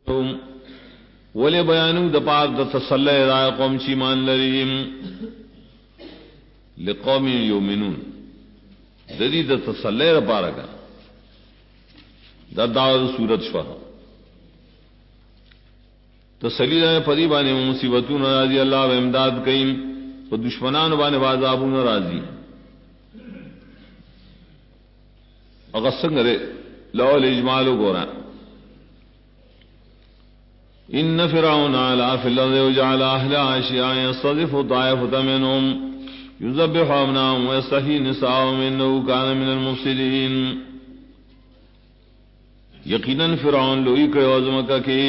ولی بیانو دپار د تسلی را قوم چی مان لریم لقوم یؤمنون ددی د تسلی را پارکا دا دعوت صورت شوا تسلی را پدی بانے مصیبتون راضی اللہ و امداد کئیم و دشمنان بانے بازابون راضی اغسنگ رے لو الاجمالو گوران ان فرعون علا فی الارض وجعل اهلها شیعا یستضعف طائفة منهم یذبح ابناءهم ویستحیی نساءهم انه کان من المفسدین یقینا فرعون لوی کرے عظمت کے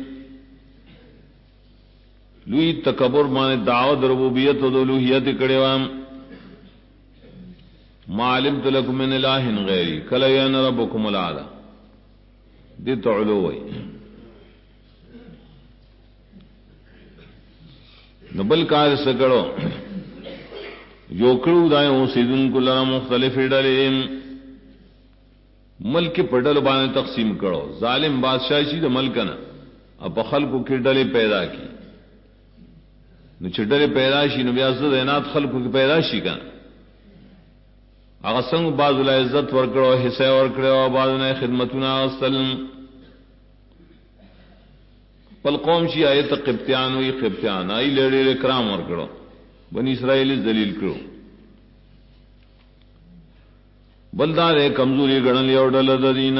لوی تکبر مان دعوت ربوبیت و الوہیت کرے وام ما علمت لکم من الہ غیری کلی انا ربکم العالی دیت علوی نبل کار سکڑو یوکڑو دائیں سیدن کو لرا مختلف ڈلے ملک پڑل بانے تقسیم کرو ظالم بادشاہ شید ملک نا اب خلقو کی ڈلے پیدا کی نو چڈلے پیدا شی نو بیازد اینات خلقو کی پیدا شی کنا اغسنگ بعض اللہ عزت ورکڑو حصہ ورکڑو بعض نے خدمتنا وسلم پل قوم شی آئے تا قبطیان ہوئی قبطیان آئی لیڑے اکرام ورکڑو بنی اسرائیل ذلیل کرو بلدار کمزوری گڑن لیو ڈل ددین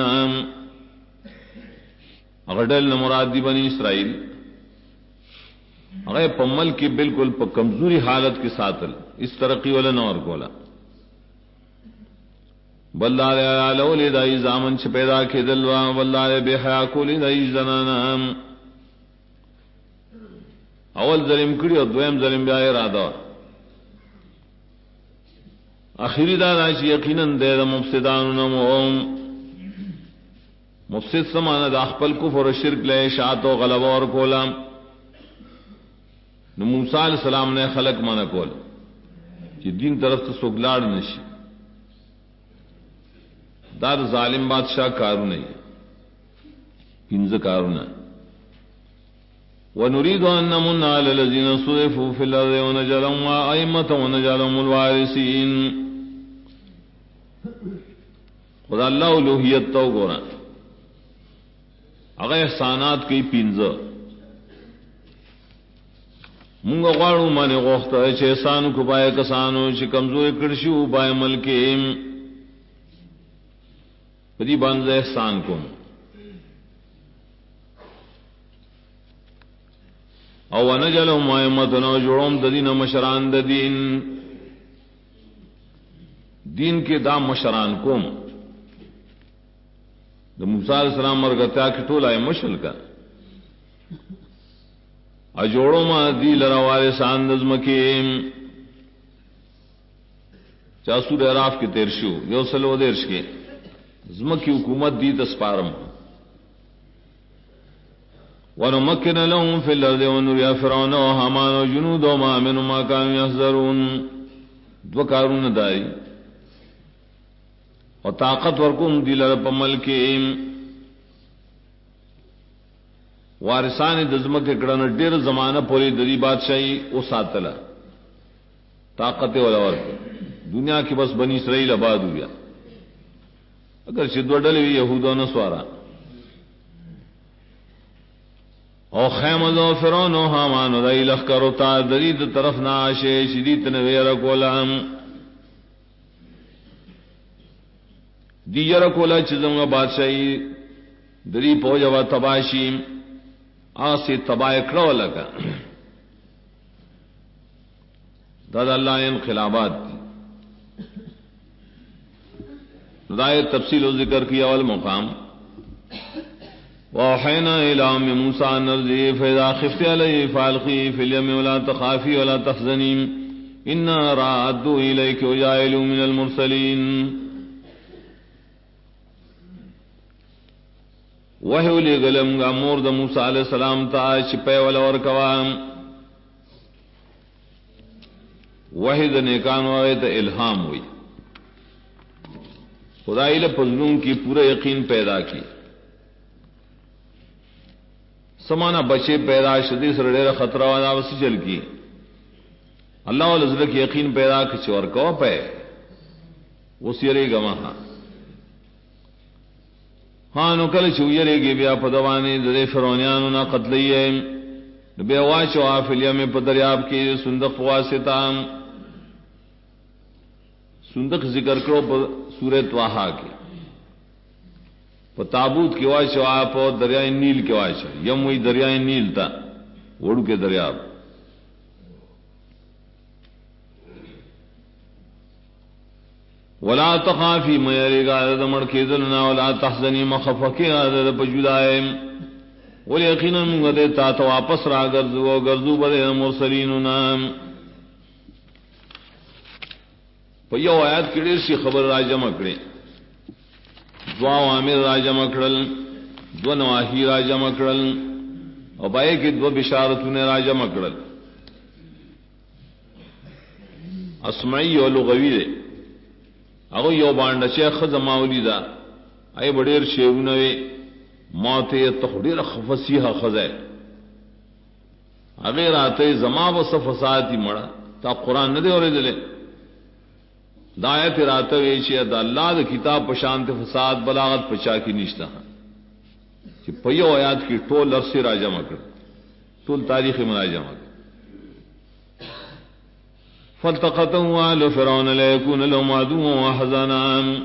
اغڈل نمراد دی بنی اسرائیل اگر پمل کی بالکل پا کمزوری حالت کے ساتھ اس ترقی والا نور کولا بلدار آلو لی دائی زامن چھ پیدا کی دلوا بلدار بے حیا کو لی دائی زنانا اول ظلم کری اور دویم ظلم بیا ارادہ آخری دا چی یقیناً دے دا مفسدان نموم مفسد سمانا دا اخپل کفر و شرک لے شاعت و غلبہ اور کولا نو موسیٰ علیہ السلام نے خلق مانا کول کہ دین طرف تو سگلاڑ نشی دار ظالم بادشاہ کارو نہیں پنز کارو نہیں وَنُرِيدُ أَن نَّمُنَّ عَلَى الَّذِينَ اسْتُضْعِفُوا فِي الْأَرْضِ وَنَجْعَلَهُمْ أَئِمَّةً وَنَجْعَلَهُمُ الْوَارِثِينَ خدا اللہ الوہیت تو گورا اگر احسانات کی پینزا مونگا غاڑو مانے غوختا ہے چھے احسانو کو بائے کسانو چھے کمزور کرشو بائے ملکیم بدی بانز احسان کو او ونجلهم ائمتن و جوڑم ددین مشران ددین دین کے دا مشران کوم دا موسیٰ علیہ السلام مرگتیا کی طول آئے مشل کا اجوڑو ما دی لرا وارثان دزمکیم چاسور اعراف کی تیرشو یو سلو دیرش کے زمکی حکومت دی تسپارم وَنُمَكِّنَ لَهُمْ فِي الْأَرْضِ وَنُرِيَ فِرْعَوْنَ وَهَامَانَ وَجُنُودَهُمَا مِنْهُمْ مَا كَانُوا يَحْذَرُونَ دو کارون دائی اور طاقت ورکم دیلر پمل کے وارثان دزمک کڑن ڈیر زمانہ پوری دری بادشاہی او ساتلا طاقت والا ورک دنیا کی بس بنی اسرائیل آباد ہو گیا اگر شدو ڈل ہوئی یہود و نصارا او خیمد و فرعون و حامان و دائی لخکر و تا درید طرف ناشے شدید نویر کولام دیگر کولا چیزوں بادشاہی دری پوجا تباشی آسی تباہ کرو لگا داد اللہ انقلابات ردائے تفصیل و ذکر کیا والمقام وَأَوْحَيْنَا إِلَىٰ أُمِّ مُوسَىٰ أَنْ أَرْضِعِيهِ فَإِذَا خِفْتِ عَلَيْهِ فَأَلْقِيهِ فِي الْيَمِّ وَلَا تَخَافِي وَلَا تَحْزَنِي إِنَّا رَادُّوهُ إِلَيْكِ وَجَاعِلُوهُ مِنَ الْمُرْسَلِينَ وحی لے گلم گا مور دا موسیٰ علیہ السلام تا چپے والا ورکوام وحی دا نیکان ہوئے تا الہام ہوئی خدای لپزنون کی پورا یقین پیدا کی سمانا بچے پیدا شدی سر ډېر خطر والا وس چل کی اللہ ولزل کی یقین پیدا کچ اور کو پے وسیری گما ہاں نو کل چویری گی بیا پدوانی دے فرعونانو نا قتلیے بیا واچو افلیا میں پدریاب کی صندوق واسطہ صندوق ذکر کرو سورۃ طه کی تابوت کی واچو آپ دریائے نیل کے واچو یم وہی دریائے نیل تھا وڑو کے دریاب ولا تخافی میری گاد مڑ کے دلنا ولا تحزنی مخفقی گاد بجدائے ول یقینا مغدے تا تو واپس را گرزو گرزو بر مرسلین نام پیو آیات کڑی سی خبر راجہ مکڑے دعا عامر راجہ مکڑل دو نواحی راجہ مکڑل اور بائے کی دو بشارتوں نے راجہ مکڑل اسمعی و لغوی دے اگو یو بانڈا شیخ زماولی دا اے بڑیر شیرونوے موتے تخدیر خفصیح خزے اگر آتے زما و صفصاتی مڑا تا قرآن نہ دے اور دلے دایت راتوی چی دا اللہ دا کتاب پشانت فساد بلاغت پچا کی نشتا کہ پیو آیات کی ٹول عرصی راجہ مکر ٹول تاریخ مراجہ مکر فالتقطوا آل فرعون ليكون لهم عدوا وحزنا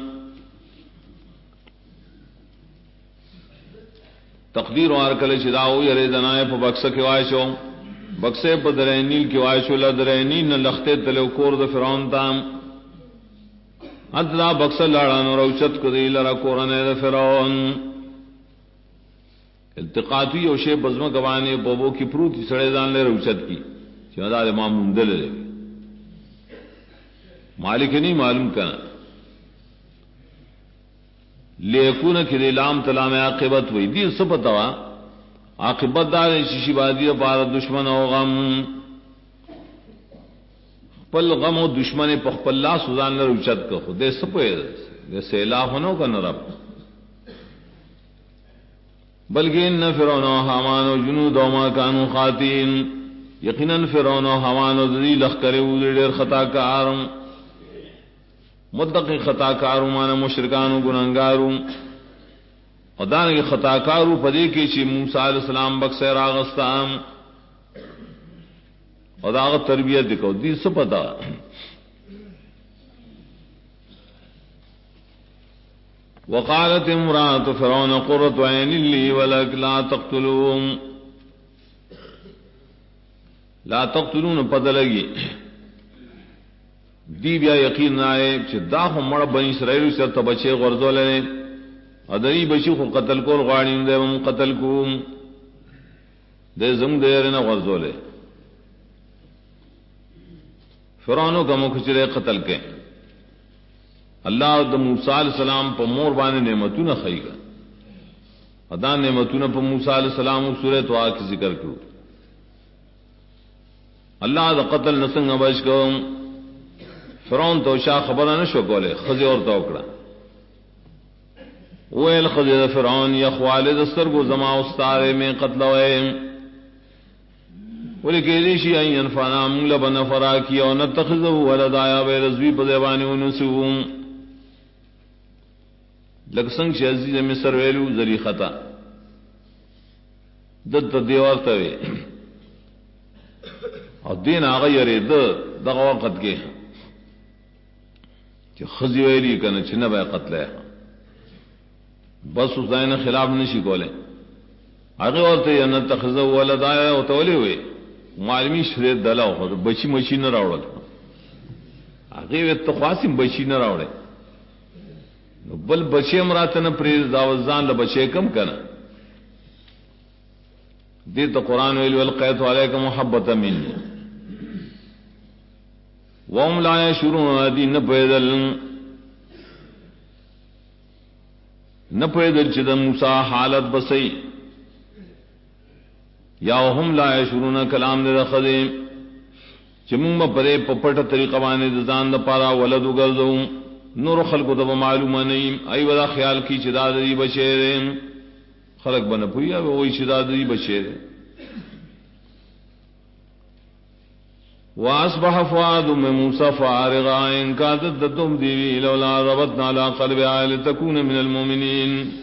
تقدیر وار کل چداو یری دنائے پا بکسا کی وائشو بکسے پا درینیل کی وائشو لدرینیل لختے تلو کور دا فرعون تام ادلا بکسا لاڑانو روچت کدی لرا کورنے دا فرعون التقاطی او شے بزم گوانے بوبو کی پروتی سڑے دان لے روچت کی چیدہ دا امام مندل لے مالک نہیں معلوم کرنا لیکون کدی لام تلام عاقبت وی دی سپتوا عاقبت دار شیشی بادی پار دشمن او غم پل غم و دشمن پخپل لا سوزان لر اچت کو خود دے سپے دے سیلا ہونو کا نرب بلکہ ان فرعون و حامان و جنود و ما کانوا خاطئین یقینا فرعون و حامان و ذی لخکر و دیر خطا کارم مدقی خطا کارو مانا مشرکانو گناہگارو اور دانگی خطا کارو پدے کی چی موسیٰ علیہ السلام بکسے راغستان اور داغت تربیت دکھو دی سپتا وقالت امرات فرعون قرۃ عین لی ولک لا تقتلون لا تقتلون پتہ لگی دی بیا یقین آئے چھ دا خو مڑ بنی اسرائیل سر تا بچے غرزو لنے ادری بچی خو قتل کول غاڑین دے وم قتل کوم دے زم دیر نہ غرزو لے فرعونو کا مکھچرے قتل کے اللہ دا موسیٰ علیہ السلام پا مور بانے نعمتو نہ خی گا ادا نعمتو نہ پا موسیٰ علیہ السلام سورۃ طه کی ذکر کرو اللہ دا قتل نسنگ بچ کو فرعون تو شاہ خبر نہ شو کولے خزی اور توکڑا ویل خزی فرعون یا خوالد سرگو زما استارے میں قتل ہوئے ولی کہ دیشی این انفانا مغلب نفرا کیا و نتخذو ولدایا بے رضوی پدیبانی ونسوم لکسنگ چی عزیز مصر ویلو ذری خطا دد دیوار توے اور دین آغا یری دغا وقت کے کہ خزی ویلی کنا چھنا بے قتل ہے بس اس دائن خلاف نشی کولے آگے ورتے یا نتخذو ولدایا و تولی ہوئے معلومی شرید دلاو خود بچی مچی نہ راوڑل آگے ویت تخواسیم بچی نہ راوڑے بل بچے مراتن پریز داوزان لبچے کم کنا دیتا قرآن ویلو القیت علیکم محبتا منی وهم لا يشعرون دی نہ پیدل چد موسیٰ حالت بسئی یا وهم لا يشعرون کلام دے رخدے چمم پرے پپٹ طریقہ بانے دزان دا پارا ولدو گردو نور خلق دب معلوم نہیں ای ودا خیال کی چدا دی بچے خلق بن پویا وہی شدادی بچے دے. واصبح فؤاد موسى فارغا ان كادت تبدي لولا ربطنا على قلبها لتكون من المؤمنين.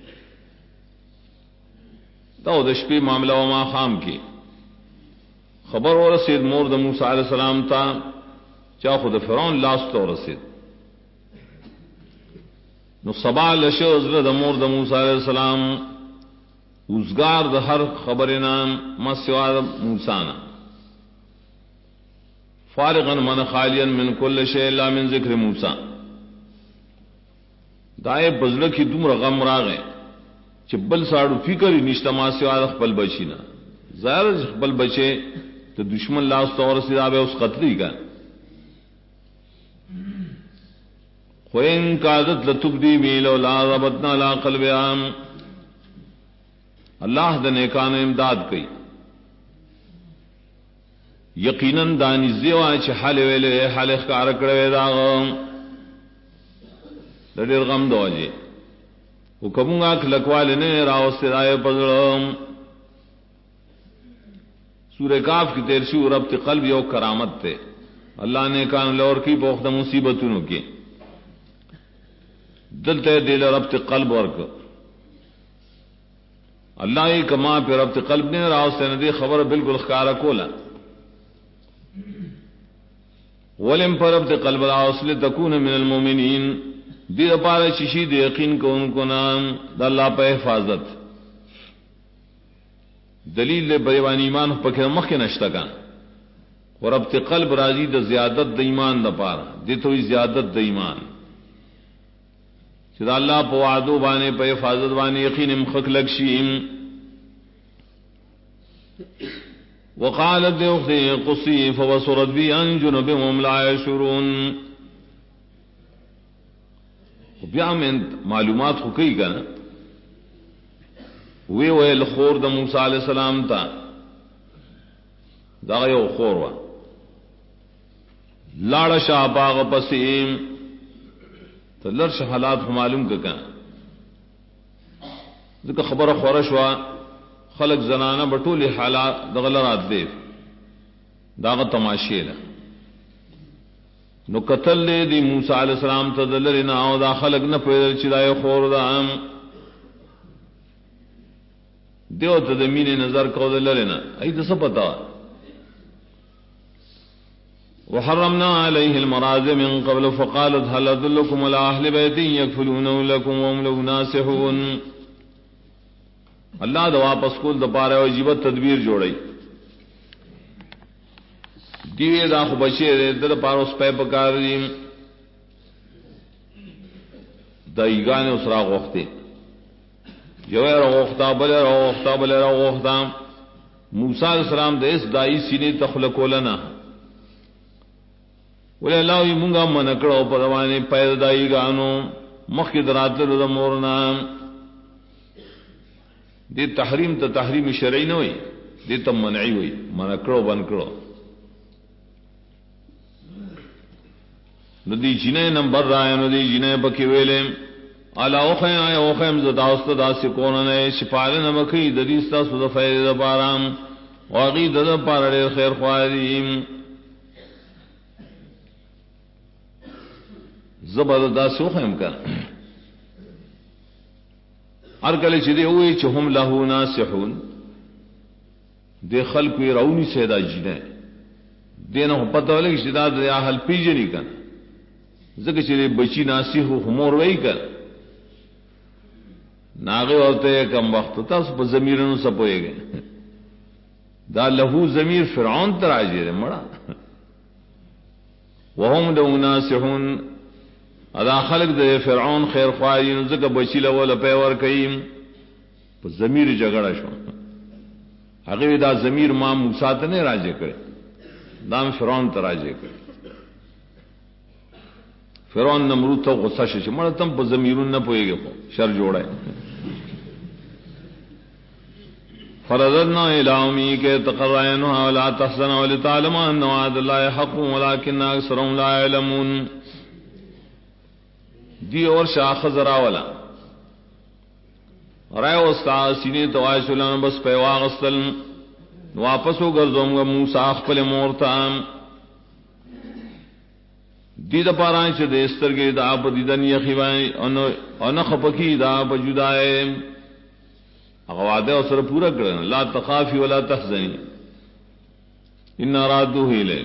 تو د شپې معاملہ وما خام کی خبر ورسید مور د موسی علیہ السلام تا چا خود فرعون لاس تو رسید. نو سبا لشو زړه د مور د موسی علیہ السلام اوزگار د هر خبرنا مسوا موسی نا فارغا من خالیا من کل شیء الا من ذکر موسی. دای بزړه کی دومره غم راغې چې بل ساړو فکر نشته ما سوا خپل بچینا ظاهر خپل بچي ته دشمن لاس تور سیدا به اس قتلی کا. خوین قادت لتبدی بی لولا ربطنا لا قلبها. اللہ د نیکانو امداد کئی یقیناً دانی زیوا چې حال ویلې حال ښکار کړو دا د ډېر غم دوجه حکمونگا کلکوال نے راو سرائے پزڑم. سورہ کاف کی تیرشی ربط قلب یو کرامت تے اللہ نے کان لور کی پوخت مصیبتوں کی دل تے دل ربط قلب ورک اللہ ہی کما پہ ربط قلب نے راو سے ندی خبر بالکل خکارا کولا ولم پر ربط قلب راو سے تکون من المومنین دی پارے ششی دے یقین کو ان کو نام دا اللہ پہ حفاظت دلیل دے بیوان ایمان پکر مخ کے نشتا کا اور ربط قلب راضی دا زیادت دا ایمان دا پارا دی تو زیادت دا ایمان چدا اللہ پہ وعدو بانے پہ حفاظت بانے یقین مخک لگشیم. وقالت دے اختی قصی فوسرت بی ان جنبهم لا یشعرون. بیا میں معلومات ہو کئی کا نا وہ خور د موسی علیہ السلام تا دا یو خور وا لاڑ شاہ باغ پسیم تو لرش حالات معلوم کا ذکر خبر خورش وا خلق زنانہ بٹولی حالات دغلرات دے داغ تماشے لا نو قتل لے دی موسی علیہ السلام تدلرنا او دا خلق نہ پیدل چدای خور دا ام دیو تدمین نظر کو دلرنا ای تو سب پتا. وحرمنا علیہ المراضع من قبل فقالت هل ادلکم علی اہل بیت یکفلونه لکم وهم له ناصحون. اللہ دا واپس کول دا پارے واجب تدبیر جوڑی دیوی دا خو بچے دے در پاروس پہ پکار دیم دا ایگانے اس را غوختے جو را غوختا بلے را غوختا بلے را غوختا. موسیٰ علیہ السلام دے اس دائی سینے تخلقو لنا ولی اللہ منگا منکڑو پدوانے پید دائی گانو مخی دراتر دا مورنا. دی تحریم تا تحریم شرعی نوئی دی تا منعی ہوئی منکڑو بنکڑو ندی جنہیں نمبر رائے ندی جنہیں بکی ویلے علا اوخیم آئے اوخیم زداوست دا سکوننے شپال نمکی دریستا سودا فید دا پارام واقعی دا پارا خیر خواہدیم زبردست اوخیم کا ہر کلے چدے ہوئے چہم لہو ناصحون دے خلقوی رونی سیدا جنہیں دینا ہو پتہ لے کہ شداد دے آہل پیجنی کن ذکر چلے بچی ناصح ہو ہمور وئی کر ناغے ہوتے کم وقت تا اس پر ضمیرنو سپوئے گئے دا لہو ضمیر فرعون تر آجے رہے مڑا وهم لہو ناصحون ادا خلق دے فرعون خیر خواہین ذکر بچی لہو لپیور کئیم پر ضمیر جگڑا شو حقیقی دا ضمیر ماں موسیٰ تنے راجے کرے دام فرعون تر آجے کرے فرعون نمرود تا غصہ شش مڑا تم پا ضمیرون نہ پوئے گے شر جوڑا ہے. فرددنا الى امی کے تقرائنها ولا تحزن ولتعلم ان وعد الله حق ولكن اکثرهم لا يعلمون. دی اور شاخ ذرا والا رائے وستا سینے توائے سلام بس پیوا غسل واپس ہو گرزوں گا موسیٰ خپل مورتام دید پارائیں چھ دیستر کے دا پا دیدن یخیوائیں انخ پکی دا پا جدائے اغوادے اور سر پورا کرنا لا تخافی ولا تحزنی انا رادو ہی لے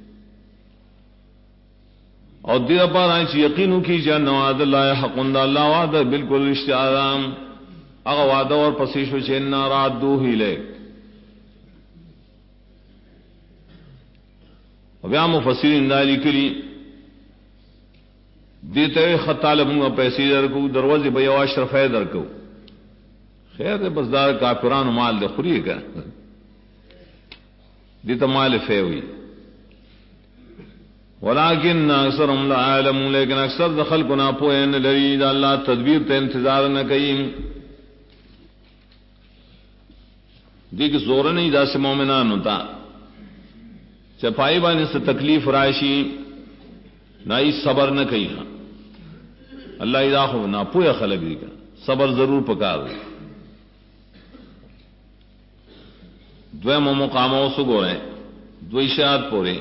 اور دید پارائیں چھ یقینو کی جان وعد اللہ حقن دا اللہ وعد بالکل رشتہ آدام اغوادے اور پسیشو چھ انا رادو ہی لے ویا مفسرین دالی کلی دیتے خط طالبوں پیسے درکو دروازے بیا اشرف درکو خیر دے بس دار کافران مال دے خوری کا دیتا مال فے ہوئی ولیکن اکثرهم لا علمون لیکن اکثر دخل کو نا پوئن لرید اللہ تدبیر تے انتظار نہ کئیم دیکھ زور نہیں دا سے مومنان ہوتا چپائی بانے سے تکلیف رائشی نائی صبر نہ کئی ہاں اللہ ادا ہو نہ پویا خلق دی کا صبر ضرور پکار دے دویم مقاموں سے گو رہے دو اشاعت پورے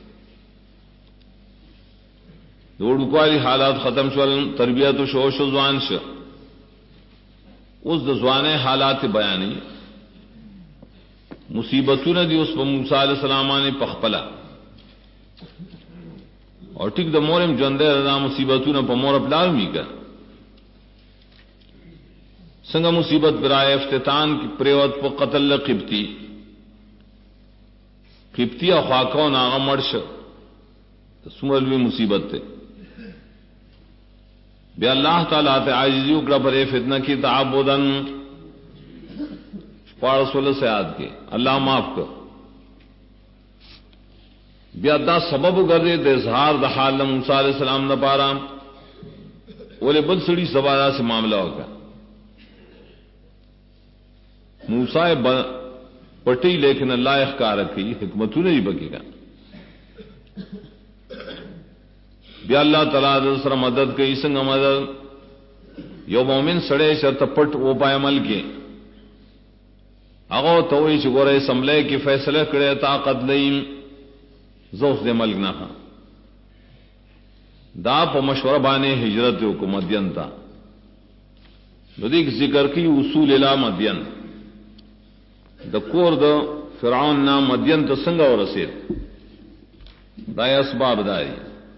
دوڑکوالی حالات ختم شول تربیت و شوش و زوان شو اس دزوانے حالات بیانی مصیبتوں نے دی اس پر موسیٰ علیہ السلام نے پخپلا اور ٹھیک دا مورم جندے رضا مصیبتوں نے پا مور پلار می کر سنگا مصیبت برائے افتتان کی پریوت پا قتل قبطی قبطی اور خواکون آغا مرش سمرلوی مصیبت تے بے اللہ تعالیٰ تے عاجزی اکڑا پر فتنہ کی تعبدن پارس والے سے یاد کے اللہ معاف کر بیا دا سبب گردے دے اظہار دا حال موسیٰ علیہ السلام نہ پارا اولے بل سڑی سوارا سے معاملہ ہوگا موسیٰ پٹی لیکن اللہ اخکار رکھی حکمتوں نہیں بکی گا بیا اللہ تعالیٰ سر مدد کئی سنگ مدد یو مومن سڑے شرط پٹ او پائے مل کے اگو توئی چگورے سملے کی فیصلہ کرے طاقت لئیم زوف دے ملک نہ دا پا مشورہ بانے ہجرت کو مدین تا بدیک ذکر کی اصول الہ مدین دا کور دا فرعون نا مدین تا سنگا و رسید دا اسباب داری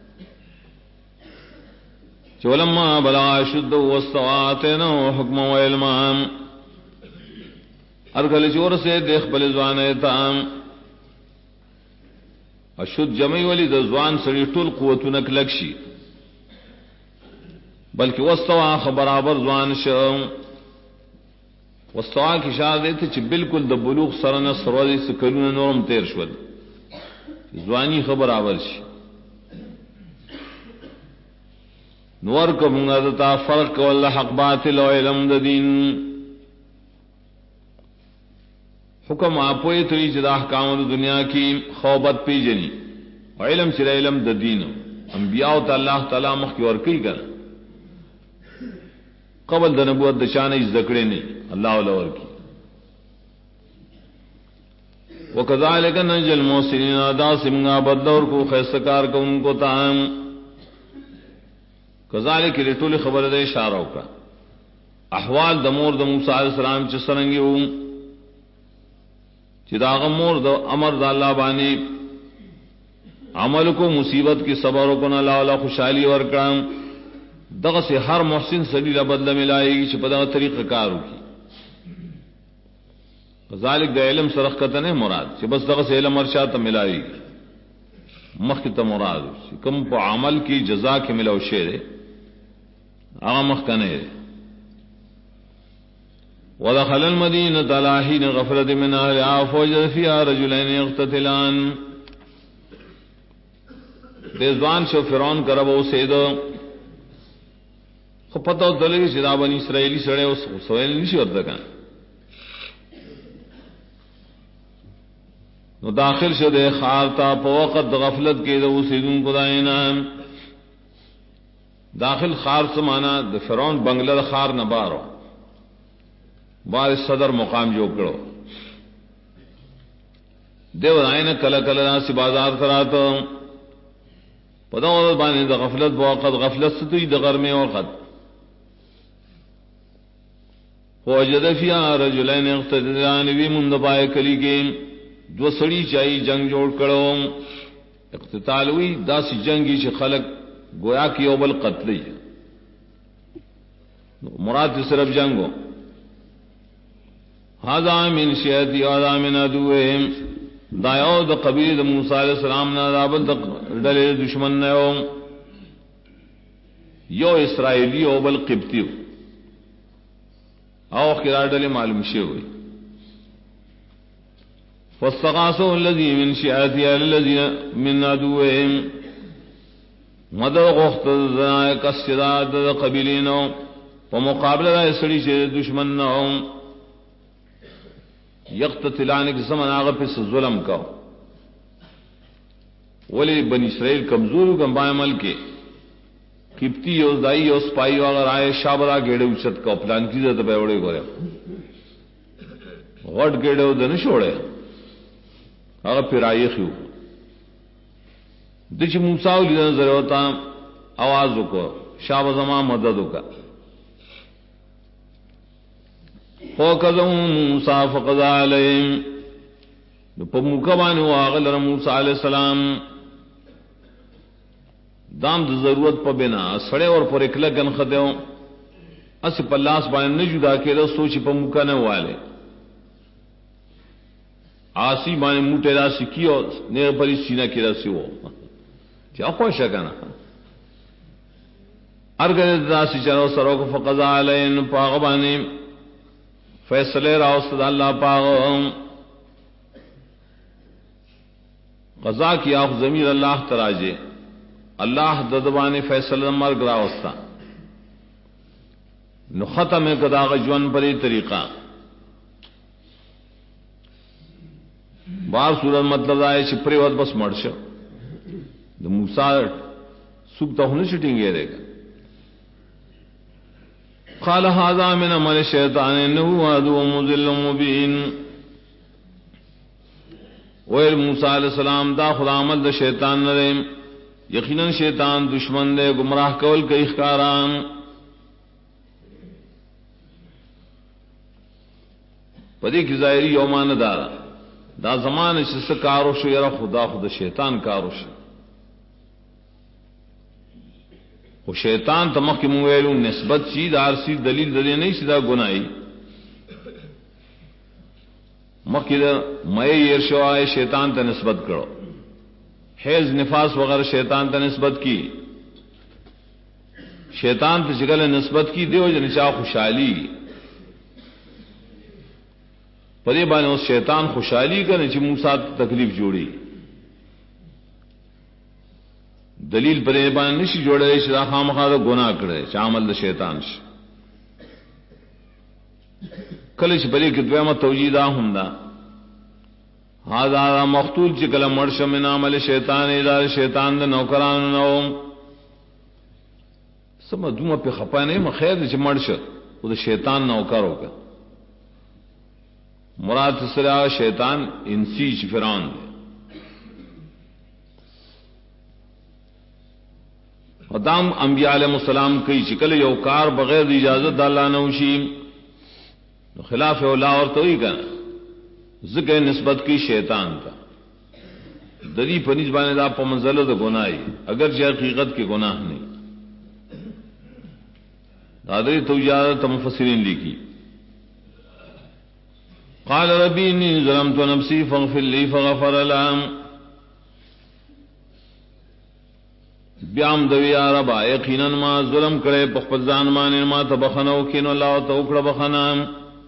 چولما بلا شد واستواتنا حکم و علمان ارگل چور سے دیکھ بل زوان تام اشد جمعی والی د زوان سڑی ټول قوتونه کلکشي بلکہ وستوا برابر زوان شو وستوا کی شاہ دیتے چھ بالکل د بلوغ سرنا سروازی سکلون نورم تیر شول زوانی برابر شي نور کو منگا دتا فرق والله حق باطل و علم د دین حکم آپوئی توی جدا احکام دنیا کی خوبت پی جنی و علم چر علم د دین انبیاء تا اللہ تعالی مخ کی ورکی کر قبل د نبوت د شان از ذکرے نہیں اللہ علیہ ورکی وکذالک نجل المحسنین ادا سمگا بدور کو خیستکار کو ان کو تاہم کذالک رٹول خبر دے اشارہ کا احوال دمور د موسی علیہ السلام چ سرنگی چداغ مور دو امر دا اللہ بانی عمل کو مصیبت کی صبر کو نہ لا خوشحالی اور کرام دغ سے ہر محسن سلی بدلہ ملائے گی چپدا طریقہ کارو کی ذالک دا علم سرخت نے مراد چ بس دغ سے علم ارشاد ملائے گی مخ کی مراد کم پہ عمل کی جزا کے ملاو شیر مخ کنے ودخل المدينة على حين غفلة من أهلها فوجد فيها رجلين يقتتلان دیزوان شو فرعون کرب او سیدو خب پتہ ہو دلگی چدا بنی اسرائیلی سڑے اس سویل نیشی ورد کان نو داخل شو دے خارتا پا وقت غفلت کے دو سیدون کو دائنا داخل خار سمانا د فرعون بنگلہ خار نبارو بار صدر مقام جو کرو دیو رائن کل کل ناسی بازار کراتا پدا بانے دا غفلت بوقت غفلت ستوی دا غرمے وقت وجد فیہا رجلین اقتتلان وی من دبائے کلی کے دو سڑی چاہی جنگ جوڑ کرو اقتتال ہوئی دا سی جنگی چھ خلق گویا کی اوبل قتلی مراد صرف جنگو ہذا من شیعتی ہذا من عدوہم دا یو دا قبیل دا موسیٰ علیہ السلام نا دا بل دا ڈلے دشمن نیو یو اسرائیلی اوبل قبطیو او خرار ڈلے معلوم شے ہوئی فاستغاثوا الذی من شیعتی الذی من عدوہم مدد غخت زنائے کسجداد دا قبیلینو ومقابلہ دا اسری چے دشمن نو یقتتلان کی زمن آغا پس ظلم کا ولی بنی اسرائیل کمزور کم بائے مل کے کپتی یوز دائی یوز پائی اگر آئے شابرا گیڑے اچت کا پلان کی زیادہ بیوڑے گورے غٹ گیڑے ہو دن شوڑے اگر پھر آئے خیو دچ موسیٰ لیدن ضرورتا آوازو کو شاب زمان مددو کا فوقذهم موسیٰ فقضا علیہم پا مکبانی واغل موسیٰ علیہ السلام دام دا ضرورت پا بنا سڑے اور پر اکلگن خدیو اسی پلاس بانے نجدا کے دا سوچی پا مکانے والے آسی بانے موٹے راسی کیو نیر پری سینہ کی راسی ہو کیا خوشا کنا ارگل راسی چنو سرو کو فقضا علیہم پاغبانی فیصلے راوستد اللہ پاغ قضا کی آخ ضمیر اللہ تراجے اللہ ددبانی فیصلہ مرگ راوستا نو ختم کداغ جون پری طریقہ بار صورت مطلب آئے چھپری وقت بس مرش دو موسیٰ سکتا ہونے چھٹیں گے رے گا قال هذا من عمل الشیطان انه عدو مضل مبین ویل موسیٰ علیہ السلام دا خدا عمل دا شیطان نرے یقیناً شیطان دشمن دے گمراہ کول کئی اخکاران پدی کی ظاہری یومان دارا دا زمان چس کارو شو یرا خدا خدا شیطان کارو شو وہ شیطان تمخ کی مویلو نسبت چی دار سی دلیل دلیل نہیں سیدھا گناہی مخی دا مئے یرشو آئے شیطان تا نسبت کرو حیض نفاس وغیرہ شیطان تا نسبت کی شیطان تا چکل نسبت کی دیو جنچا خوشحالی پدے بانے اس شیطان خوشحالی کا نچی موسیٰ تکلیف جوڑی دلیل پر ایبان نشی جوڑے شدا خام خواہ گناہ کرے چامل دا شیطان ش کلش بلی کتویمہ توجیدہ ہندہ ہاں مختول چکل مرش من عمل شیطان ادار شیطان دا نوکران نوم سب دوما پہ خپانے مخیر چھ مرش وہ دا شیطان نوکر ہوگا مراد سرا شیطان انسی چھ فرعون دے ودام انبیاء علیہ السلام کئی چکل یو کار بغیر اجازت اللہ نوشی خلاف اولا اور تو ہی کا ذکر نسبت کی شیطان کا دری پنیز بانے دا پا منزلہ دا گناہی اگر جے حقیقت کے گناہ نہیں دادری تو اجازت مفسرین لکھی قال ربی انی ظلمت نفسی فاغفر لی فغفر لهم بیام دوی عربا یقیناً ما ظلم کرے پخپت زانمان ما تبخنو کینو اللہ توکڑ بخنام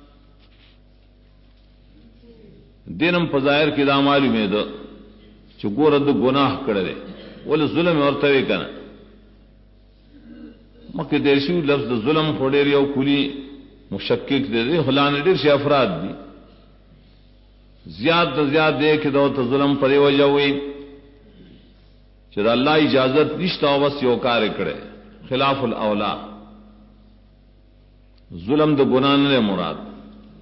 دینم پظاہر کی دا معلوم ہے دا چکو رد گناہ کرے ولی ظلم ورطوی کنا مکی دیرشیو لفظ دا ظلم خوڑیر یو کلی مشکک دے دے خلان دیر شی افراد دی زیاد زیاد دے کہ دو تا ظلم پدے وجہ ہوئی چہ اللہ اجازت نشتا بس یو کار کرے خلاف الاولا ظلم دا گناہ نے مراد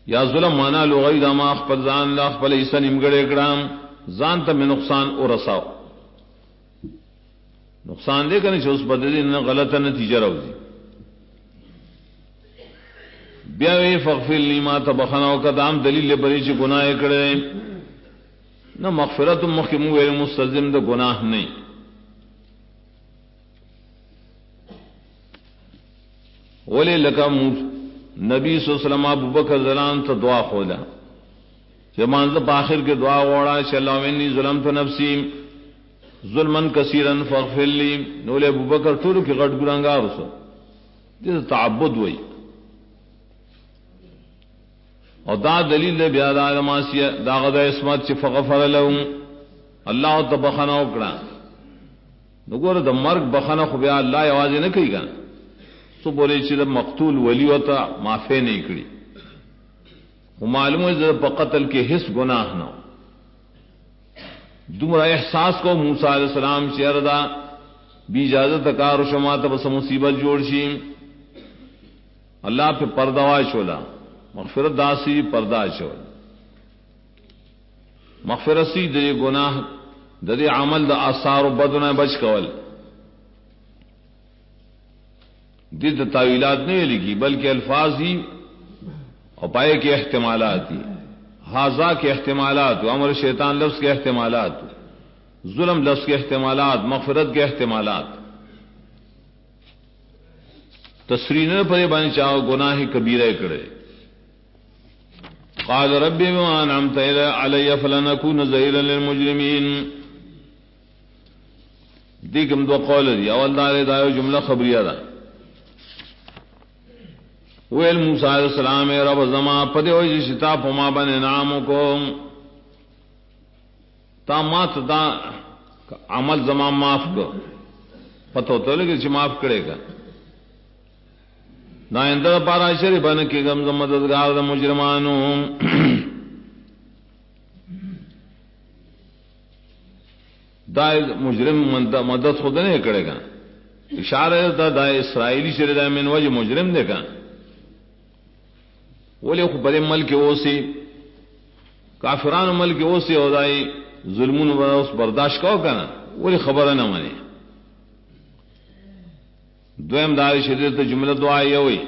یا ظلم مانا لغوی دا ما خپل ځان لا خپل ایسا نیمګړی کړم ځان ته می نقصان او رساو نقصان دې کنه چې اوس بدلی نه غلطه نتیجه راوځي بیا وی فغفر لی ما تبخناو کدام دلیل لپاره چې ګناه کړې نہ مغفرت مخکم ویل مستلزم د گناہ نہیں ولی لکا نبی صلی اللہ علیہ وسلم ابو بکر زلان تا دعا خولا کہ مانزہ باخر کے دعا غوڑا کہ اللہ انی ظلمت نفسی ظلمن کثیرا فاغفر لی نولے ابو بکر ټولو کې غټ ګناهګار وسو دې تعبد وای او دا دلیل دے بیا دا معصیت دا غدا اسمت چې فغفر لهم الله تبخنا وکړه وګوره د مرګ بخنه خو بیا الله یوازې نه کوي ګان سو بولې چې د مقتول ولی وتا معافی نه کړی او معلومه ده په قتل کې هیڅ گناہ نه دومره احساس کو موسی علیہ السلام چې اردا بی اجازه کار شما ته بس مصیبت جوړ شي الله په پردا وای شولا مغفرت داسی پردہ چول مغفرت سی دے گناہ دے عمل دا آثار و بدن بچ کول دید تاویلات نہیں لکھی بلکہ الفاظ ہی اور پائے کے احتمالات ہی حاضہ کے احتمالات امر شیطان لفظ کے احتمالات ظلم لفظ کے احتمالات مغفرت کے احتمالات تصریح پر بانی چاہو گناہ کبیرہ کرے قال رب بما انعمت علی فلن اكون ظهيرا للمجرمين دیکم دو قول دی اول دا جملہ خبریہ دا ویل موسی علیہ السلام رب زما پدے ہوئی شتا پما بن انعام کو تا مات دا عمل زما معاف کو پتہ تو لگے چې معاف کرے گا نائندہ پارا شریف بن کے غم مددگار مجرمانو دائے مجرم مدد خود نہیں کرے گا اشارہ دا دائے اسرائیلی شریف من وجہ مجرم دے گا ولی خو بڑے ملک اوسی کافران ملک اوسی او دائی ظلمون اس برداشت کو کنا ولی خبر نہ مانی دویم داری شدید جملہ دعا یہ ہوئی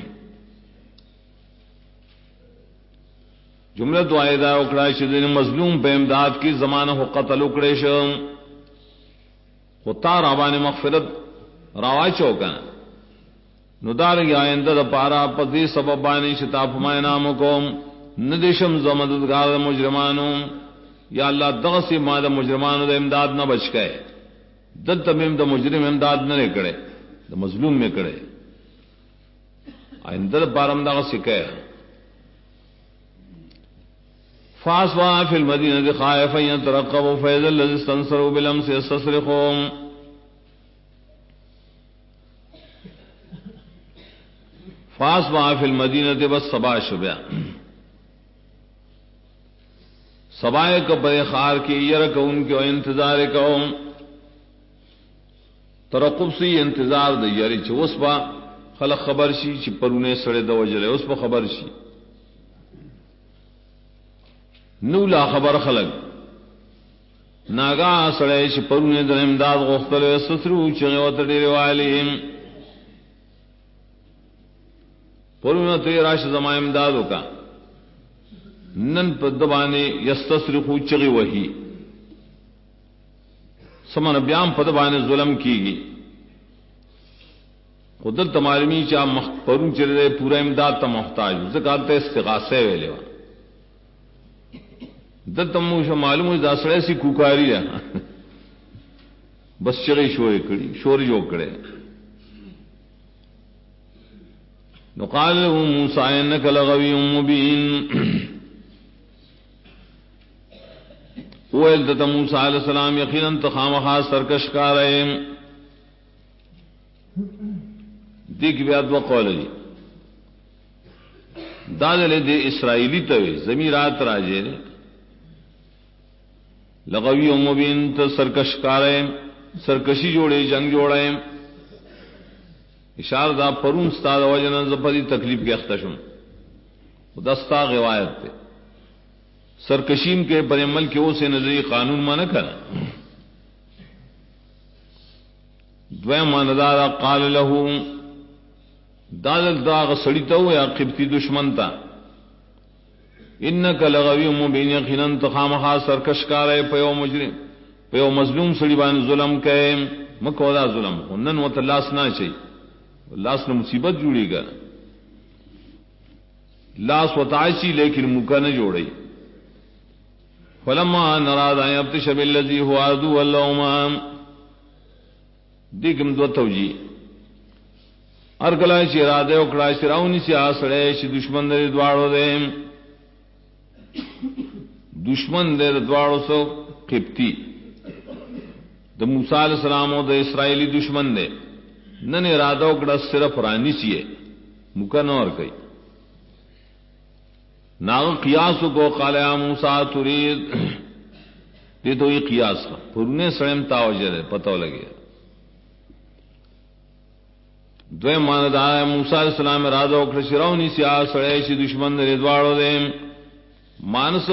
جملہ دعا دا اکڑا شدید مظلوم پہ امداد کی زمانہ ہو قتل اکڑے شم خطا رابان مغفرت روائی چوکا ندار گیا آئندہ دا پارا پدی سبب بانی شتاف مائے نامو کو ندشم زمددگار مجرمانو یا اللہ دغسی ما دا مجرمانو دا امداد نہ بچ گئے دل تمیم دا مجرم امداد نہ کرے دا مظلوم میں کرے آئندہ پارم دا سکے فاسوا فی المدینہ خائفا یترقبوا فاذا الذی استنصروا بالامس یستصرخون فاسوا فی المدینہ بس صبا شبیا سبائے کو بے خار کی یرک ان کے انتظار کو ترقب سی انتظار د یری چې اوس با خلق خبر شي چې پرونه سره د وجله اوس په خبر شي نو لا خبر خلق ناګه سره چې پرونه د امداد غوښتل وسرو چې وته ډیر والیم پرونه ته راشه زما امداد وکا نن په دبانې یستصرخو چغي وਹੀ سمن بیام پد بانے ظلم کی گی قدرت معلومی چا پرون چلے پورا امداد تا محتاج زکات استغاثے ویلے دل تمو معلوم ہے داسڑے سی کوکاری ہے بس چغی شوئے کڑی شور جو کڑے نقال موسی انک لغوی مبین ویل دتا موسی علیہ السلام یقینا تخامخا سرکش کار ہے دیکھ بیا دو قول دی دادل دے اسرائیلی توی زمیرات راجے لغوی و مبین تا سرکش کار ہے سرکشی جوڑے جنگ جوڑے اشار دا پرون ستاد وجنا زپدی تکلیف کے اختشم دستا روایت تے سرکشیم کے بر عمل کے وہ سے نظری قانون مانا کرنا دویم ماندارا قال له دادل داغ سڑیتا ہوا قبطی دشمن تا انک لغوی مبین یقینا تخامخا سرکش کارے پیو مجرم پیو مظلوم سڑی بان ظلم کہے مکولا ظلم انن و تلاس نہ چاہیے لاس نے مصیبت جوڑی گا لاس وتعشی لیکن مکہ نہ جوڑی فلما نراد ان يبطش بالذي هو عدو اللهم دیکھم دو توجی ارگلا چی ارادے اکڑا شراؤنی سی آسڑے چی دشمن دے دوارو دے دشمن دے دوارو سو قبطی دا موسیٰ علیہ السلام و دا اسرائیلی دشمن دے نن ارادہ اکڑا صرف رانی چیئے مکن اور کئی ناغ قیاس کو قال یا موسیٰ ترید دے تو یہ قیاس کا پھرنے سڑیم تاوجہ دے پتہ لگے دویم ماند آیا موسیٰ علیہ السلام ارادہ اکڑا شراؤنی سی آسڑے چی دشمن دے دوارو دے مانس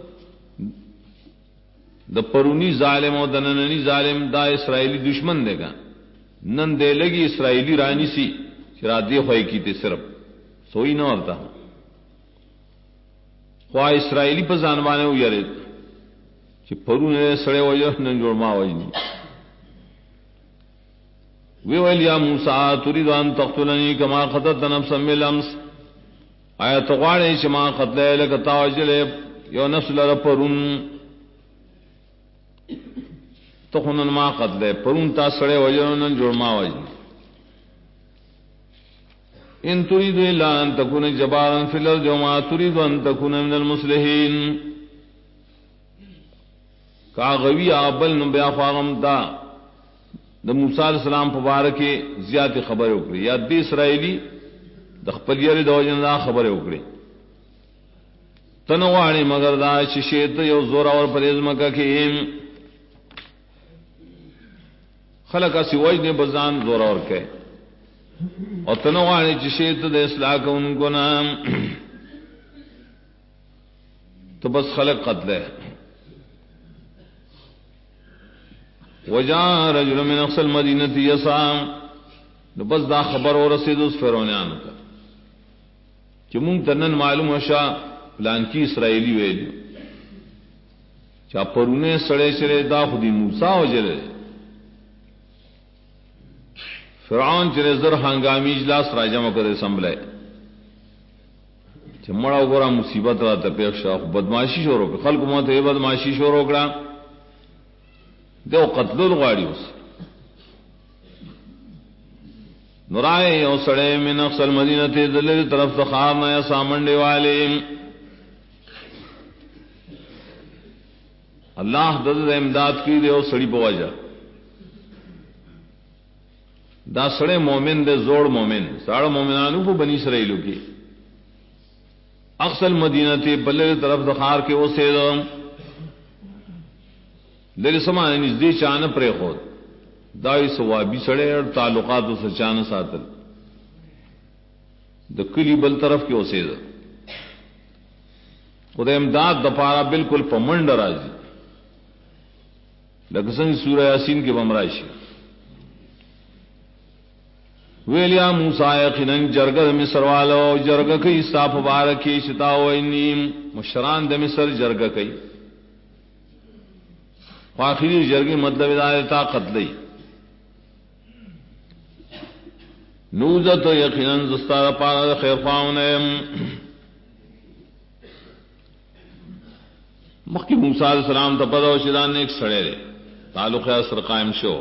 دا پرونی ظالم و دنننی ظالم دا اسرائیلی دشمن دے گا نن دے لگی اسرائیلی رانی سی چرا دے خواہ کی تے صرف سوئی نہ ہوتا خواہ اسرائیلی پا زانوانے ہو یارے چی پرونے سڑے ہو یا نن جوڑما ہوئی نہیں ویویل یا موسیٰ ترید ان تقتلنی کما قتلت نفسا بالامس آیا تغوارے چما قتلے لکتا وجلے یو نفس لرپرون تخنن ما قتلے پرون تا سڑے وجنن جرما وجن ان تريد الا ان تكون جبارا في الارض وما تريد ان تكون من المصلحين کا غوی ابل نو بیا فارم دا د موسی علیہ السلام مبارکه زیات خبر وکړي یا د اسرائیلی د خپل یری د وجن دا خبر وکړي تنوانی مگر دا چې شیت یو زور اور پرېزمکه کې خلق اسی وجن بزان زور اور کې اور تنوانی چې شیت د اصلاح کوونکو نام تو بس خلق قتل ہے وجاء رجل من اقصى المدينه يسعى بس دا خبر اور رسید اس فرعونیان کا کہ مونږ تنن معلوم شا پلان کی اسرائیلی ویل چا پرونه سړې سړې دا خودي موسی وجره فرعون چې زر هنګامي اجلاس راجمه کړي سنبلای چې مړه وګړه مصیبت راته پیښ شو بدمعشي شروع کړ خلکو مو ته بدمعشي شروع کړه دو قتل الغاڑی اس نرائے یو سڑے من اقصى المدینہ دلری طرف تخار نیا سامنڈے والے اللہ دد امداد کی دے او سڑی پواجا دا سڑے مومن دے زوڑ مومن ساڑا مومنانو کو بنی اسرائیلو کی اقصى المدینہ بلری طرف تخار کے او سیدم لری سمانے نزدی چانا پرے خود دائی سوابی سڑے اور تعلقات سے چانا ساتل دا کلی بل طرف کے اسے دا خود امداد دپارا بالکل پمنڈ راجی لکسنگ سورہ یاسین کے بمرائشی ویلیا موسیٰ یقیناً جرگہ مصر والو جرگہ کئی صاف بارکی شتاو انیم مشران د مصر جرگہ کئی آخری جرگی مطلب ادارتا قتلی نوزت یقیناً زستار پارا خیر خواہن مخی موسیٰ علیہ السلام تا پدا و شدان نے ایک سڑے رے تعلق اثر قائم شو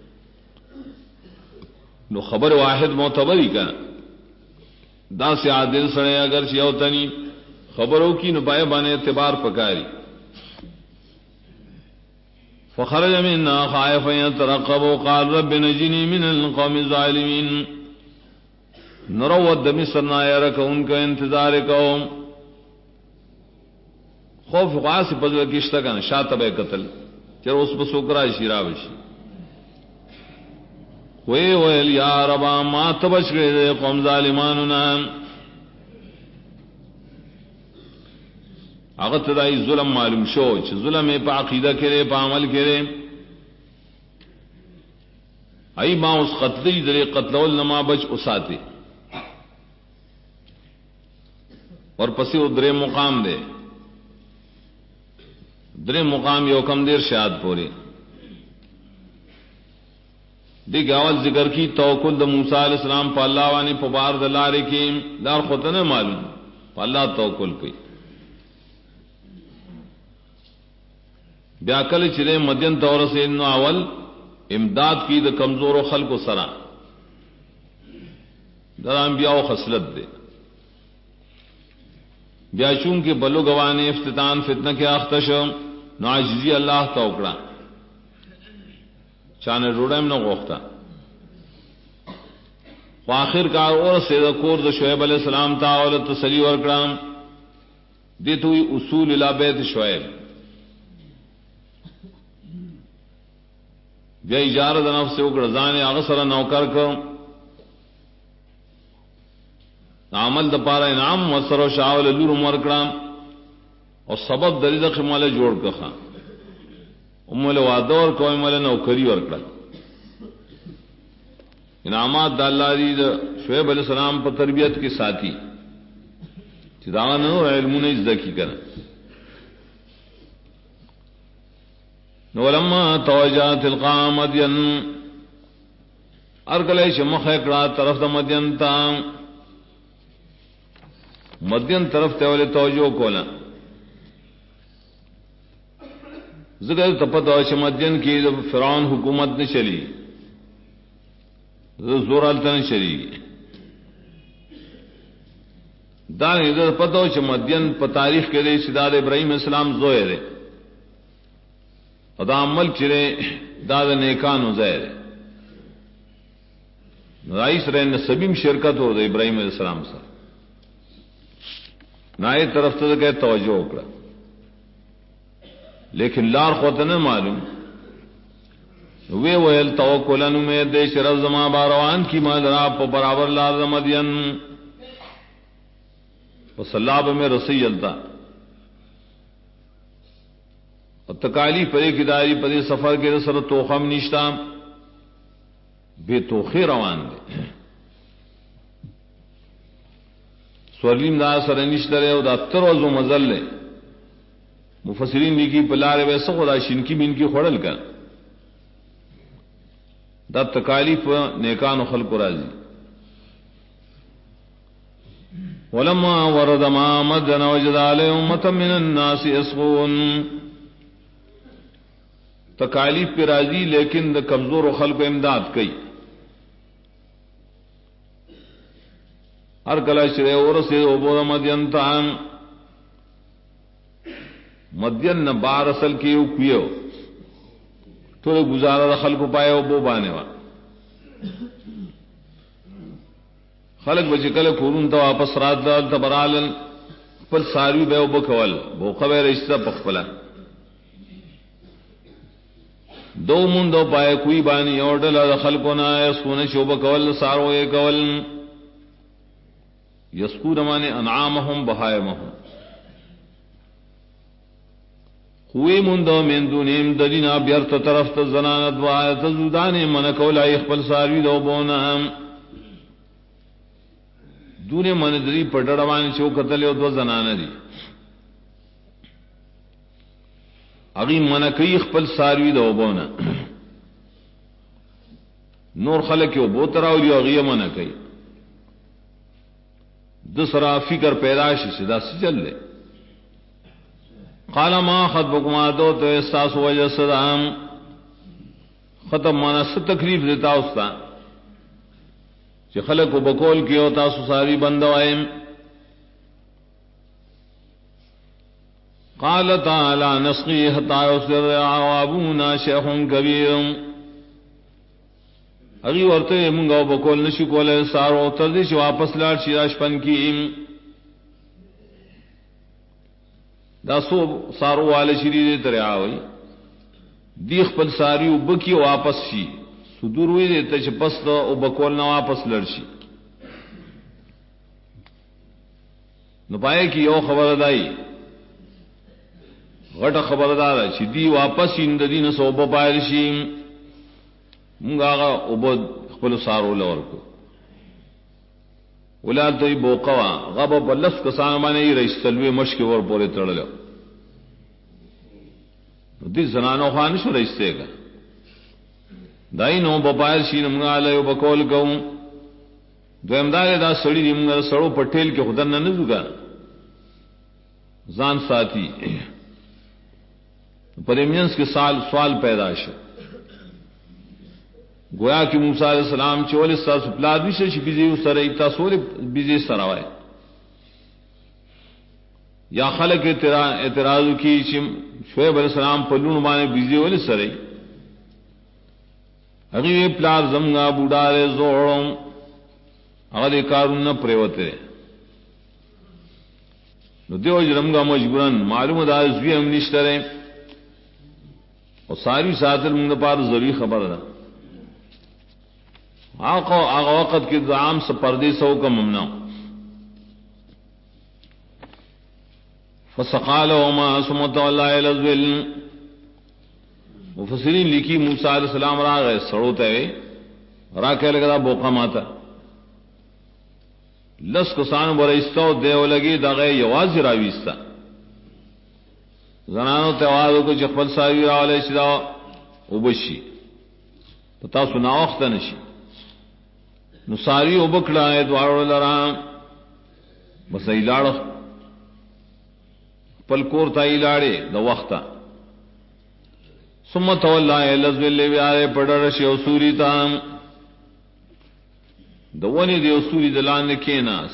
نو خبر واحد معتبری کا دا سے عادل سڑے اگر شیوتنی خبروں کی نبائے بانے اعتبار پکاری فخرج منها خائفا يترقب وقال رب نجني من القوم الظالمين نروت مصر نایرک ان کا انتظار قوم خوف خاص پزل کشتا کا شاتب قتل چر اس بسوکرا شیراوشی وے ویل یا ربا ما تبش گئے قوم ظالماننا اغت دای ظلم معلوم شو چې ظلم په عقیده کې په عمل کې ای ما اس قتلی درې قتلول نما بچ اوساته اور پسې او درې مقام دے درې مقام یو کم دیر شاد پوری دی گاول ذکر کی توکل د موسی علیہ السلام په الله باندې په بار د لارې کې دار خدانه معلوم په الله توکل کوي بیا کله چې مدین تور سے نو اول امداد کی د کمزور خلق سرا در انبیاء و خصلت دے بیا چون کے بلو گوانے افتتان فتنہ کے اختش نو عاجزی اللہ توکڑا چانے روڑیم نو غوختا آخر کار اور سید کور د شعیب علیہ السلام تا اول تسلی ورکڑا دیتو اصول الی بیت شعیب بیا اجارت نفس سے اکڑ زان اغسر نوکر کو عمل د پارا انعام وسر و شاول لور مرکڑا اور سبب درید خمال جوڑ کخا امول وادور کو امول نوکری ورکڑا انعامات دا اللہ دی شعیب علیہ السلام پر تربیت کے ساتھی چداوان علمون ازدکی کرنا ولما توجہ تلقا مدین ارکلے شمخ اکڑا طرف دا مدین تا مدین طرف تے والے توجہ کولا ذکر تپت ہوئے مدین کی فرعون حکومت نے چلی زور التن چلی دان ادھر پتہ ہو مدین پر تاریخ کے دے سداد ابراہیم السلام زوئے رے دا عمل چرے داد نیکان زہر رئیس رہے نسبیم شرکت ہو دے ابراہیم علیہ السلام سے نائے طرف تو کہ توجہ اکڑا لیکن لار خوتن معلوم وے ویل توکلن میں دے شرف زما باروان کی مدرا پا برابر لار مدین پسلاب میں رسی جلتا تکالی پرے کی داری پرے سفر کے سر توخم نشتا بے توخے روان دے سورلیم دا سر نشتا رہے دا تر وزو مزل لے مفسرین بھی کی پلارے ویسا خدا شنکی بین کی خوڑل کر دا تکالیف نیکان و خلق راضی ولما ورد ما مدن وجد علی امتا من الناس اسغون تکالیف پہ راضی لیکن دا کمزور و خلق امداد کئی ہر کلا شرے اور سے اوبور مدین تان مدین نہ بار اصل کی پیو تو گزارا دا خلق پائے وہ بو بانے وا خلق بچے کل کورون تا واپس رات دال تا برالن پل ساریو بے بو کول بو خبر رشتہ پخپلا دو من دو پائے کوئی بانی اور ڈلا خلقنا یسکون شوب کول سارو اے کول یسکون مانے انعامہم بہائمہم خوی من دو من دونیم دلینا بیرت طرف تزنانت وآیت زودانی من کولا اخبل ساروی دو بونام دونے من دری پڑڑوانی چو قتل دو زنانا دی اگی من کئی خپل ساروی دو بونا نور خلق یو بوتراو لیو اگی من کئی دسرا فکر پیداشی سدا سجل لے قال ما خطبکما دو تو احساس وجہ صدام ختم مانا ست تکلیف دیتا استا چی خلق کو بکول کیو تاسو ساری بندوائیم قال تعالی نسقی حتی یصدر عوابونا شیخ کبیر اگی ورطے منگاو بکول نشو کولے سارو تردیش واپس لار شیراش پن کی دا سو سارو والے شری دے ترے آوئی دیخ پل ساریو بکی واپس شی صدور ہوئی دیتا چھ پس دا او بکول نہ واپس لڑشی نو پائے کی یو خبر دائی غټه خبردار چې دی واپس اند دین صوبه پایل شي مونږ هغه وبد خپل سارو لور کو ولادت ای بوقوا غب بلس کسان باندې رئیس تلوي مشک ور پورې تړل دې زنانو خان شو رئیس ته دای نو بپایل شي موږ له وبکول کوم دویمدار دا سړی دې موږ سړو پټیل کې خدای نه زګا ځان ساتي پرمینس کے سوال پیدا شو گویا کہ موسیٰ علیہ السلام چول استاس پلاد ویشے چھ بیزی سره ایتا سول بیزی سره وای یا خلق اعتراض کی چھ شعیب علیہ السلام پلون باندې بیزی ول سره هغه پلاد زمغا بوډاره زوړم هغه کارونه پریوته نو دیو جرمغا مجبورن معلومه دا زوی هم نشتره اور ساری ساتل منگ پار ضروری خبر ہے آغا وقت کے دعام سے پردے سو کا ممنع فسقالهما سمت واللہ الازول مفسرین لکھی موسیٰ علیہ السلام را گئے سڑوتے ہوئے را کہہ لگا بوقا ماتا لس کسان برائستو دیو لگی دا غیر یواز راویستا زنانو تواضع کو چخبل ساوی راولے چدا وبشي پتا سنا وخت نشي نو ساری وبکړه دوړو لرا بس ایلاړ پل کور تای لاړې د وخته ثم تولى الذل بیااره پډر شي او سوري تام دوونی دی سوري دلان کې ناس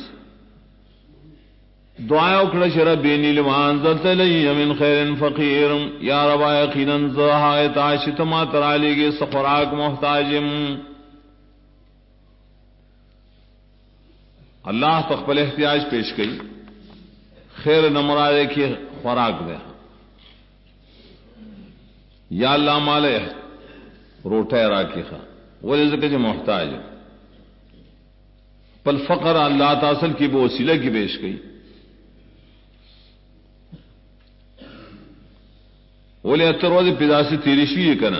دعا وکړه چې رب بینی لمان ذات لی من خیر فقیر یا رب یقینا ذات عاشت ما ترالیږي سفراق محتاجم اللہ تقبل احتیاج پیش کړي خیر نمراده کی خوراک دے یا اللہ مالے روٹے راکی خواہ ولی ذکر جو محتاج پل فقر اللہ تاصل کی وہ وسیلہ کی پیش کئی ولی اتر روز پیدا سے تیری شوی کنا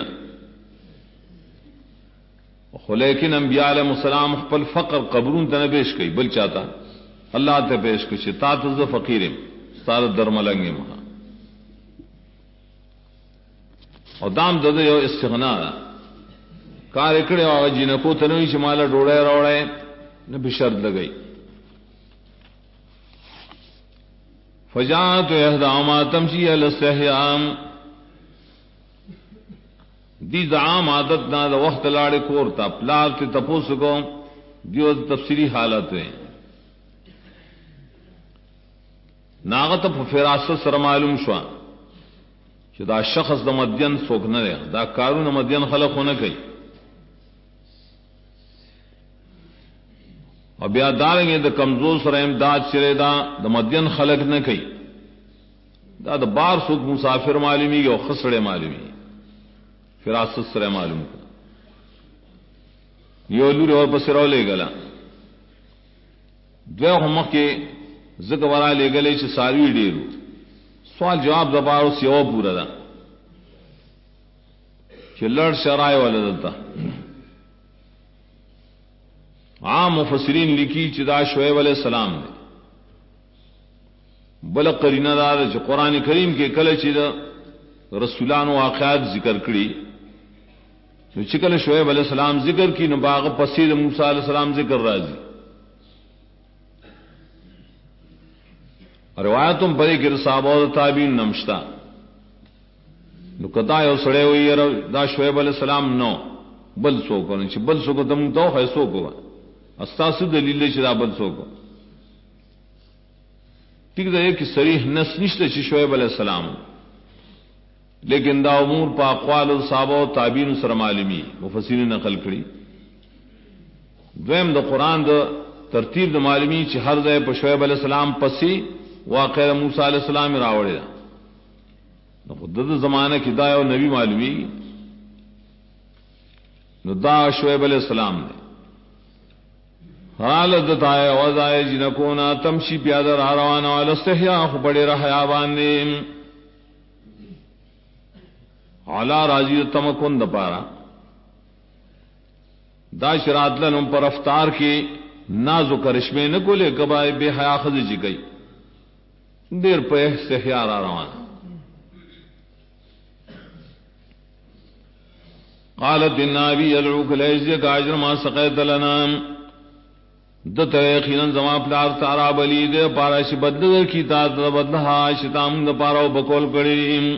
لیکن انبیاء علیہ السلام پل فقر قبرون تنہ پیش کئی بل چاہتا اللہ تے پیش کچھ تا تز فقیرم سار درملنگی مہا اور دام دد یو استغنا کار اکڑے آگا جنکو تنوی چمالا ڈوڑے روڑے نہ بشرد لگئی فجاءت احداهما تمشي على الاستحياء دی زعام عادت نہ وقت لاڑے کور تا پلار تے تپوس کو دیو تفسیری حالت ہے ناغت فراست سر معلوم شوا کہ دا شخص دا مدین سوک نہ رہے دا کارون مدین خلق ہونا کئی اور بیا داریں گے دا کمزور سر امداد چرے دا مدین خلق نہ کئی دا بار سوک مسافر معلومی گے اور خسڑے معلومی فراست سر معلوم کا یہ لور اور پسرو لے گلا دو ہم کے ذکر ورا لے گلے چ ساروی ڈیرو سوال جواب دبارو سیو پورا دا کہ لڑ شرائے والا دلتا عام مفسرین لکھی چدا شعیب علیہ السلام نے بل قرینہ دار جو قرآن کریم کے کل چدا رسولان واقعات ذکر کری تو چکل شعیب علیہ السلام ذکر کی نباغ پسید موسیٰ علیہ السلام ذکر راضی روایتوں پڑے کہ صحابہ و تابعین نمشتا نو کتا یو سڑے ہوئی دا شعیب علیہ السلام نو بل سو کو نہیں بل سو کو تم تو ہے سو کو استاس دلیل چدا بل سو کو ٹھیک ہے کہ صریح نس نشتے شعیب علیہ السلام لیکن دا امور پا اقوال صحابہ و تابعین سر معلومی مفسرین نقل کری دویم دا قرآن دا ترتیب دا معلومی چی ہر دے پا شعیب علیہ السلام پسی واقع موسیٰ علیہ السلام راوڑے دا خود زمانہ کی دا یو نبی معلومی نو دا شعیب علیہ السلام نے حالت دتائے وضائے جنکونا تمشی پیادر آروانا والاستحیاء بڑے رحیابان نے علا راضی تمکن دپارا دا شرات لنم پر افطار کی نازو کرشمے نہ کولے کبائے بے حیا خزی چی گئی دیر پہ سے خیال آ روان قالت النبی يدعوك ليجزيك اجر ما سقيت لنا دت یقینا زما پلار تارا بلی دے پارا ش بدل کی تا بدلها شتام د پارا بکول کڑی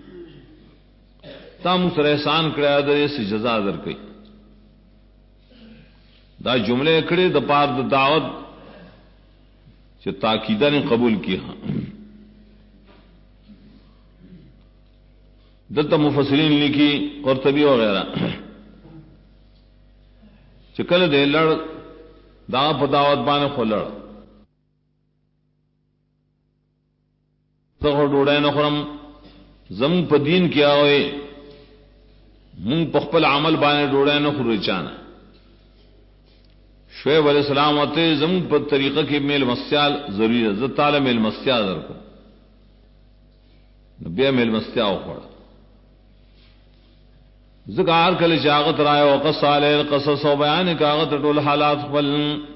تام سر احسان کڑا دے س جزا در کئی دا جملے کڑے د پار د دعوت چ تاکیدہ نے قبول کیا دت مفسرین لکھی قرطبی وغیرہ چکل دے لڑ دا پداوت بانے کھولڑ تو ڈوڑے نہ خرم زم پدین کیا ہوئے منگ پخپل عمل بانے ڈوڑے نہ خر چانا شعیب علیہ السلام آتے زم پر طریقہ کی میل مسیال ضروری ہے زتال میل مسیال در کو نبی میل مسیال اخوڑا ذکار کل جاغت رائے وقص علیہ القصص و بیان کاغت ٹول حالات فل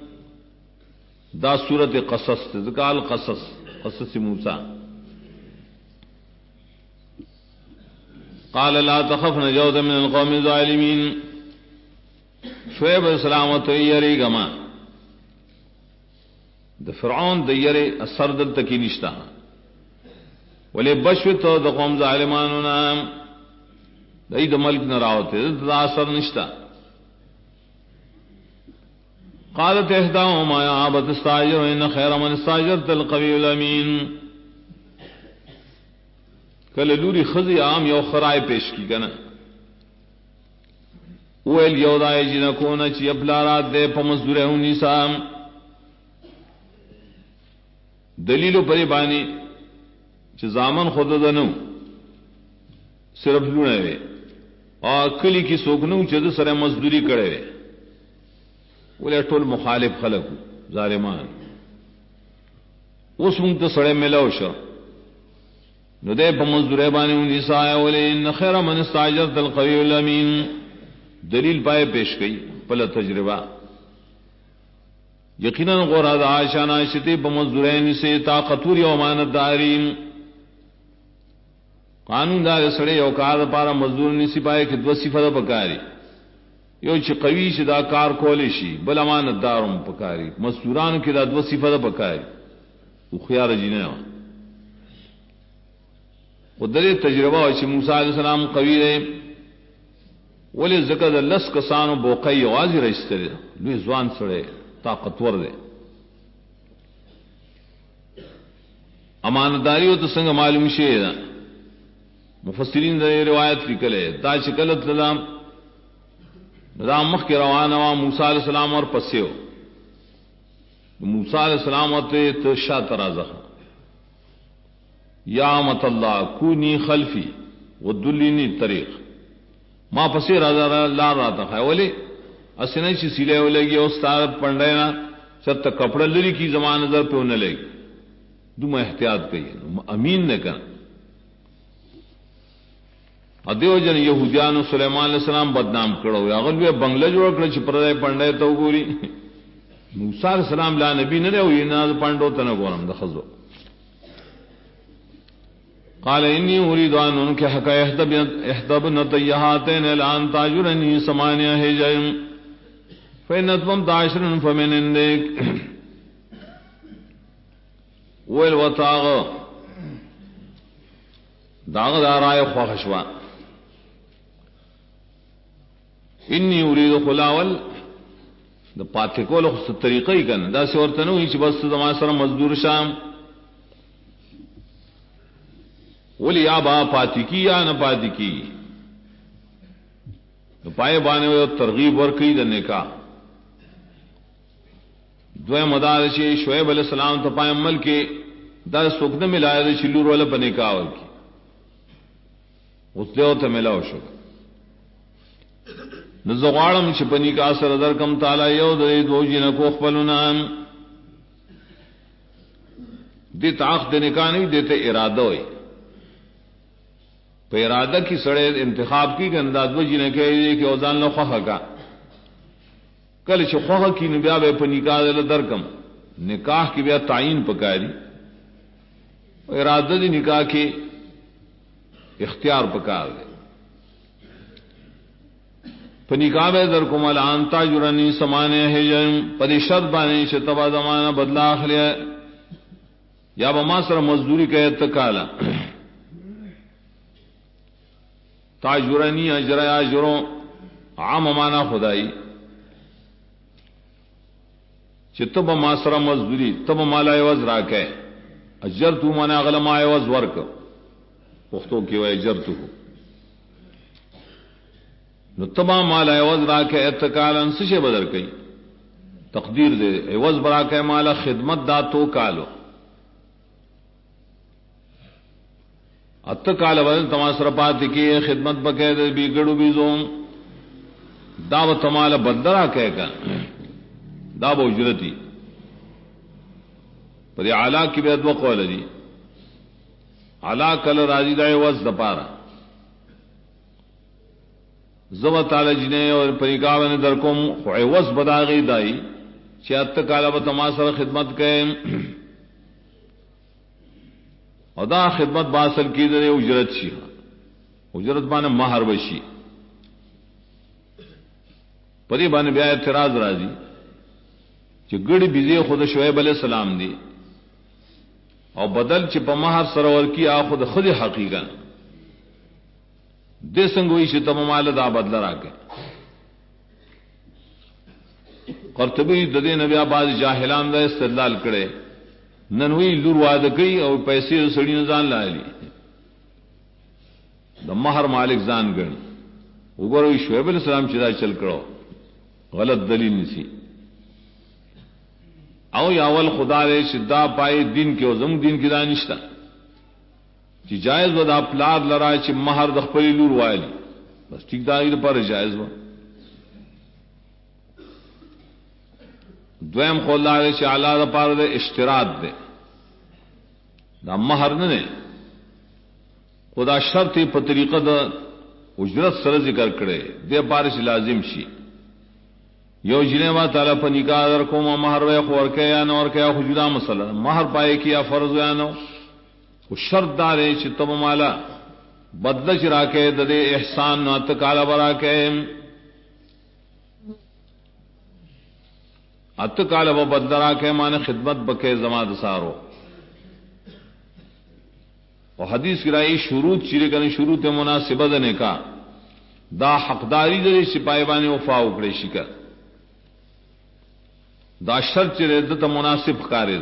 دا صورت قصص ذکال قصص موسیٰ قال لا تخف نجوت من القوم الظالمین شعیب علیہ السلام تیری گما دا فرعون دیری اثر دل تکی نشتا ولی بشوت دا قوم ظالمانونا دای د ملک نہ راوتے دا اثر نشتا قالت احداهما يا ابت استاجر ان خير من استاجرت القوي الامين کله لوري خزي عام یو خرای پیش کی کنا ویل یو دای جن کو نہ چی ابلارات دے په مزدوره النساء دلیل پری بانی چې زامن خود دنو صرف لونه وي اور کلی کی سوکنو چد سر مزدوری کرے بولے ٹول مخالف خلق ظالمان اس منگ تو سڑے ملاو شو ندے پا مزدورے بانی نساء ولے ان خیر من استاجرت القوی الامین دلیل پائے پیش گئی پلا تجربہ یقیناً غورا دا عائشہ ناشتی پا مزدورین سے طاقتور و امانت دارین قانون دار سڑے یو کار پارا مزدور نسی پائے کہ دو صفت پکاری یو چی قوی چی دا کار کولی شی بل امانت دارم پکاری مزدورانو کی دا دو صفت پکاری او خیار جینے ہو قدر تجربہ ہو چی موسیٰ علیہ السلام قوی رہے ولی ذکر دا لس کسانو بوقی واضی رئیستے رہے لوی زوان سڑے طاقتور دے امانتداری ہو تو سنگ معلوم شئی دا مفسرین دا روایت لکلے دا چکلت لدام نظام مخ کے روانہ وا موسیٰ علیہ السلام اور پسیو موسیٰ علیہ السلام ہوتے تو شاہ ترازہ یا مت اللہ کونی خلفی ودلینی طریق ما پسی رازہ لار رہا تھا ولی اسنے چی سیلے ہو لگی استاد پنڈے نا چت کپڑا لری کی زمان نظر پہ ہونے لگی دو میں احتیاط کہی امین نے کہا ادیو جن یہودیان سلیمان علیہ السلام بدنام کرو اگر وہ بنگلہ جوڑ کر چپردے پنڈے تو گوری موسیٰ علیہ السلام لا نبی نہ ہوئی نہ پنڈو تن گورم دخزو قال انی اريد ان انكحك احدبن طيهاتين الان تاجرني ثمانية حجج فإن اتممت عشرا فمن عندك والوطاغ داغ دارائے خواہشوا انی اريد خلاول دا پاتے کو لوگ طریقہ ہی کرنا دا سے اور تنو ہی بس زمان سر مزدور شام ولی یا با پاتی کی یا نہ پاتی کی پائے بانے ہوئے ترغیب ورکی دنے کا دوئے مدارشی شعیب علیہ السلام تپائے عمل کے دا سکن ملائے دے چلور والا بنے کا آور کی اس دے ہوتا ملاو شکر نزغوارم چپنی کا اثر در کم تالا یو دے دو جنکو اخبلنا دیتا آخ دینے کا نہیں دیتے ارادہ ہوئی پہ ارادہ کی سڑے انتخاب کی کہ انداز وجی نے کہے کہ اوزان لو خواہ کا کل خواہ کی نبیا بے پہ نکاح دل درکم نکاح کی بیا تعین پکاری ارادہ دی نکاح کی اختیار پکار دے پہ نکاح بے درکم الانتا جرانی سمانے حجم پدی شرط بانے شتبا زمانہ بدلا اخلیا یا بما سر مزدوری کہ اتکالا تاجرانی اجر اجروں عام مانا خدائی چتب ماسرا مزدوری تب مالا عوض راکے اجر تو مانا اغلما عوض ورک پختوں کی وہ اجر تو نو تبا مالا عوض راکے اتکالا سشے بدر کئی تقدیر دے عوض براکے مالا خدمت دا تو کالو اتکال بدل تماسر پاتی کی خدمت بکے دے بی گڑو بی زوم دا تمال بدرا کہے کا دا اجرتی پر اعلیٰ کی بے ادو قول دی اعلیٰ کل راضی دا عوض دپارا زب تعالی جنے اور پریکاون درکم عوض بداغی دائی چھ اتکال تماسر خدمت کہے ادا خدمت باصل کی در اجرت شی اجرت بانے مہر بشی پری بانے بیا اعتراض راضی کہ گڑی بیزی خود شعیب علیہ السلام دی اور بدل چ پمہر سرور کی آ خود حقیقت دے سنگوئی سے تم مال دا بدل را کے قرطبی ددے نبی آباد جاہلان دا استدلال کرے ننوی لور وعدہ کئی اور پیسے سڑی نزان لائے لی دا مہر مالک زان گنی اگر شعیب علیہ السلام چدا چل کرو غلط دلیل نسی او یاول خدا رے شدہ پائے دین کے وزم دین کی دانشتہ چی جائز و دا پلار لرائے چی مہر دخپلی لور وائے لی بس ٹھیک دا اید پر جائز و دویم خود لارے چی علا دا پار دے اشتراط دے دا مہر نے خدا شرط پا طریقہ دا اجرت سر ذکر کرے دے پارش لازم شی یو جنے ما تعالی پا نکاح در کو ما مہر وے خور کے یا نور کے خو جدا مسئلہ مہر پائے کیا فرض یا نو وہ شرط دارے چی تب مالا بدل چرا کے دے احسان نو اتکالا برا کے اتکالا و بدل را کے مانے خدمت بکے زماد سارو اور حدیث کی رائی شروط چیرے کرنے شروط مناسبہ دنے کا دا حقداری دے سپاہی بانے وفا اکڑے شکر دا شرط چرے دا مناسب کارے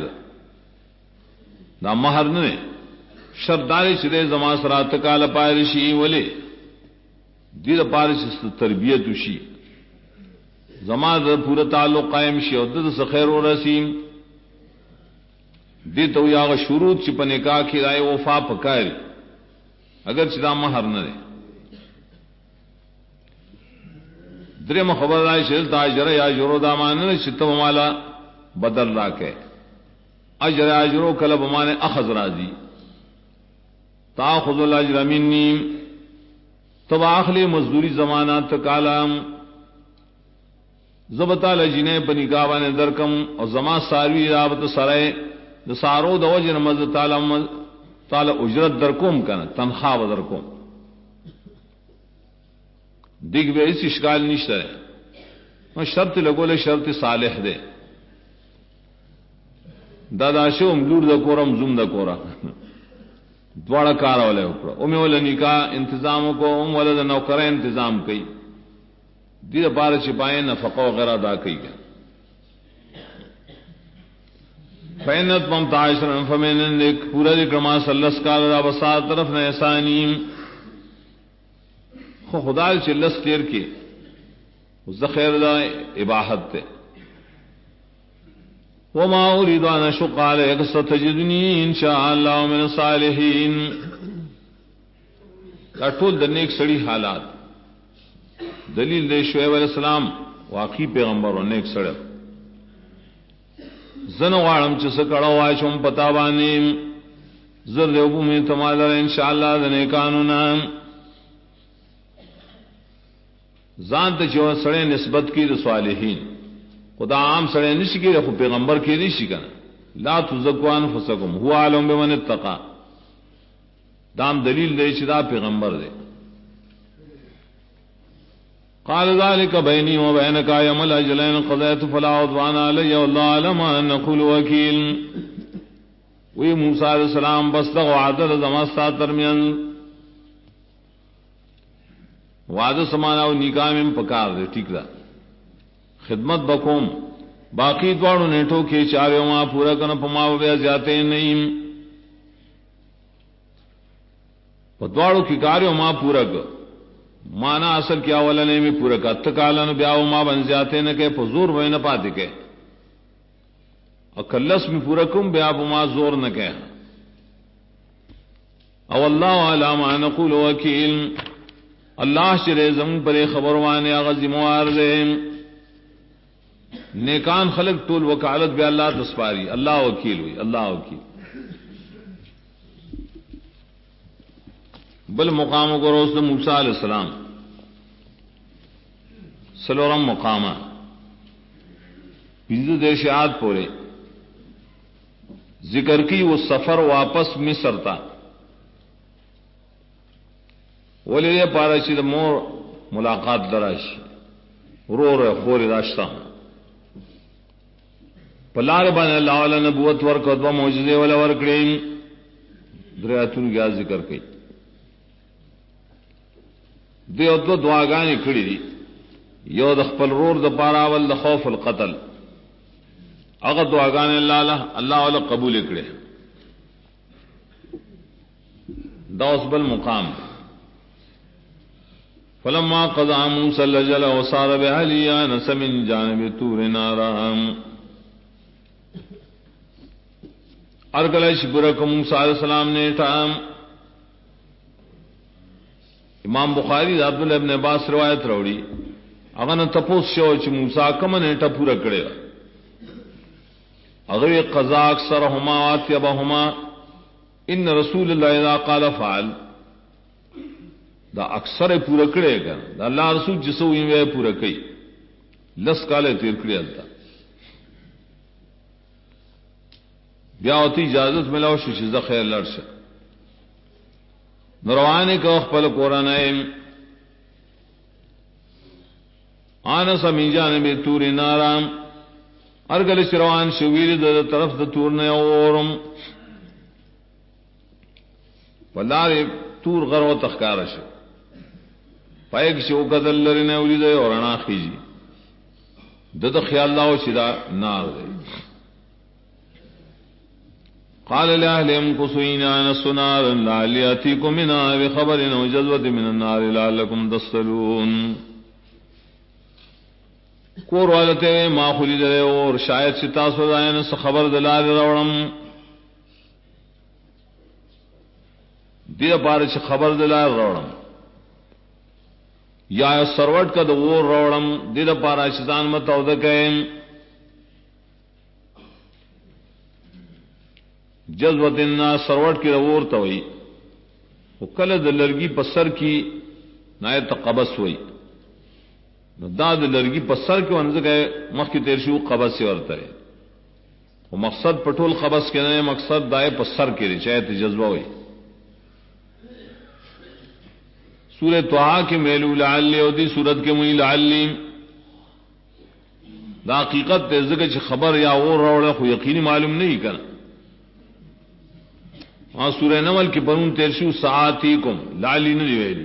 دا مہر نے شرط دارے چرے زمان سرات کال پائرشی ولے دید پارش تربیت شی زمان دا پورا تعلق قائم شی اور دا سخیر و رسیم دی تو یا شروط چی پنے کا کھرائے وفا پکاری اگر چدا مہر نہ دے درم خبر آئے شرط اجر یا جرو دامان نے چتم مالا بدل را کے اجر اجرو کلب مانے اخذ راضی تاخذ الاجر منی تب آخلی مزدوری زمانات کالام زبتا لجنے پنی کاوانے درکم اور زمان ساروی رابط سرائے سارو دو جن مز تعالی اجرت درکوم کنا تنخواہ و درکوم دیکھ بے اس اشکال نشتہ ہے شرط لگولے شرط صالح دے دادا شوم لور دا کورم زوم دا کورا دوڑا کارا والے اوپر امی والا نکاح انتظام کو ام والا دا نوکرہ انتظام کئی دید بار چپائیں نفقہ وغیرہ دا کئی گیا فینت ممتا عشرن فمینن لک پورا دکرما سلس کال را بسات طرف نیسانیم خدا چلس تیر کے اس خیر دا اباحت تے وما اريد ان اشق عليك ستجدني ان شاء الله من الصالحين ټول د نیک سړي حالات دلیل دے شعیب علیہ السلام واقعی پیغمبر او نیک سړی زن غواړم چې څه کړه وای چې پتا باندې زر دیو می تماله ان شاء الله د نیکانو نام ځان ته چې سړی نسبت کی د صالحین خدا عام سړی نشي کېږي خو پیغمبر کېدی شي کنه لا تزکوا انفسکم هو اعلم بمن اتقى دام دلیل دی چې دا پیغمبر دی قال ذلك بيني وبينك يوم الأجلين قضيت فلا عدوان علي والله أعلم أن نقول وكيل وی موسیٰ علیہ السلام بس دغو عدل زماستا ترمیان وعدہ سمانا و نکاح میں پکار دے ٹھیک دا خدمت بکوم باقی دوارو نیٹو کے چاوے وہاں پورا کرنا پما بیا جاتے نہیں دوارو کی کاریو ماں پورا کر مانا اصل کیا والا نے میں پورا کا تکالن بیاو ماں بن جاتے نہ کہ فزور وے نہ پاتے کہ اکلس میں پورا کم بیا ما زور نہ کہ او اللہ علام نقول وکیل اللہ شر زم پر خبر وانے غزی موارد نیکان خلق طول وکالت بے اللہ تسپاری اللہ وکیل ہوئی اللہ وکیل بل مقام کو روز موسیٰ علیہ السلام سلورم مقامہ پنجو دیشیات پورے ذکر کی وہ سفر واپس مصر تھا ولی دے پارا چید مور ملاقات دراش رو رہے خور راشتہ پلار بان اللہ علیہ نبوت ورکت و موجزے والا ورکڑیں دریاتون گیا ذکر کی دیو دو دعاگانی کھڑی دی یو د خپل رور د پارا ول د خوف القتل اگر دعاگانی اللہ والا قبول کړي دا اوس بل مقام فلما قضى موسى الأجل وصار بأهله آنس من جانب طور نارا ارگلش برک موسیٰ علیہ السلام نے ٹام امام بخاری عبداللہ ابن عباس روایت روڑی اگر تپوس شو چ موسیٰ کم نیٹا پورا کرے گا اگر قضا اکثرهما واطیبهما ان رسول اللہ اذا قال فعل دا اکثر پورا کرے گا دا اللہ رسول جسو یہ پورا کئی لس کالے تیر کرے التا بیاوتی اجازت ملاو شش خیر لرش نروانے کا خپل قرآن آنس من جانب طور نارا ارگل شروان شویر در طرف د تور نے اورم ولار تور غر و تخکارش پایک شو قتل لرنے ولید اور انا خیجی دد خیال لاو شدا نار دے قال لأهلهم قصوا إن آنست نارا لعلي آتيكم منها بخبر أو جذوة من النار لعلكم تصطلون کور والتے ما خلید رہے اور شاید ستا سوزائن سے خبر دلال روڑم دیر پارچ خبر دلال روڑم یا سروٹ کا دور روڑم دیر پارچ دان متو دکیم جذبت الناس سروٹ کی دور توئی وہ کل دلرگی پسر کی نایت قبس ہوئی داد لرگی پسر کے ونز گئے مخ کی تیرشو قبض سے ورتا ہے وہ مقصد پٹول قبض کے نئے مقصد دائے پسر کے چاہے جذبہ ہوئی سورہ طہا کے میلو لعلی ہوتی سورت کے مئی لعلی دا حقیقت تیزگے چھ خبر یا اور روڑا خو یقینی معلوم نہیں کرنا وہاں سورہ نمل کی بنون تیرشو ساعتیکم لعلی نہیں ویلی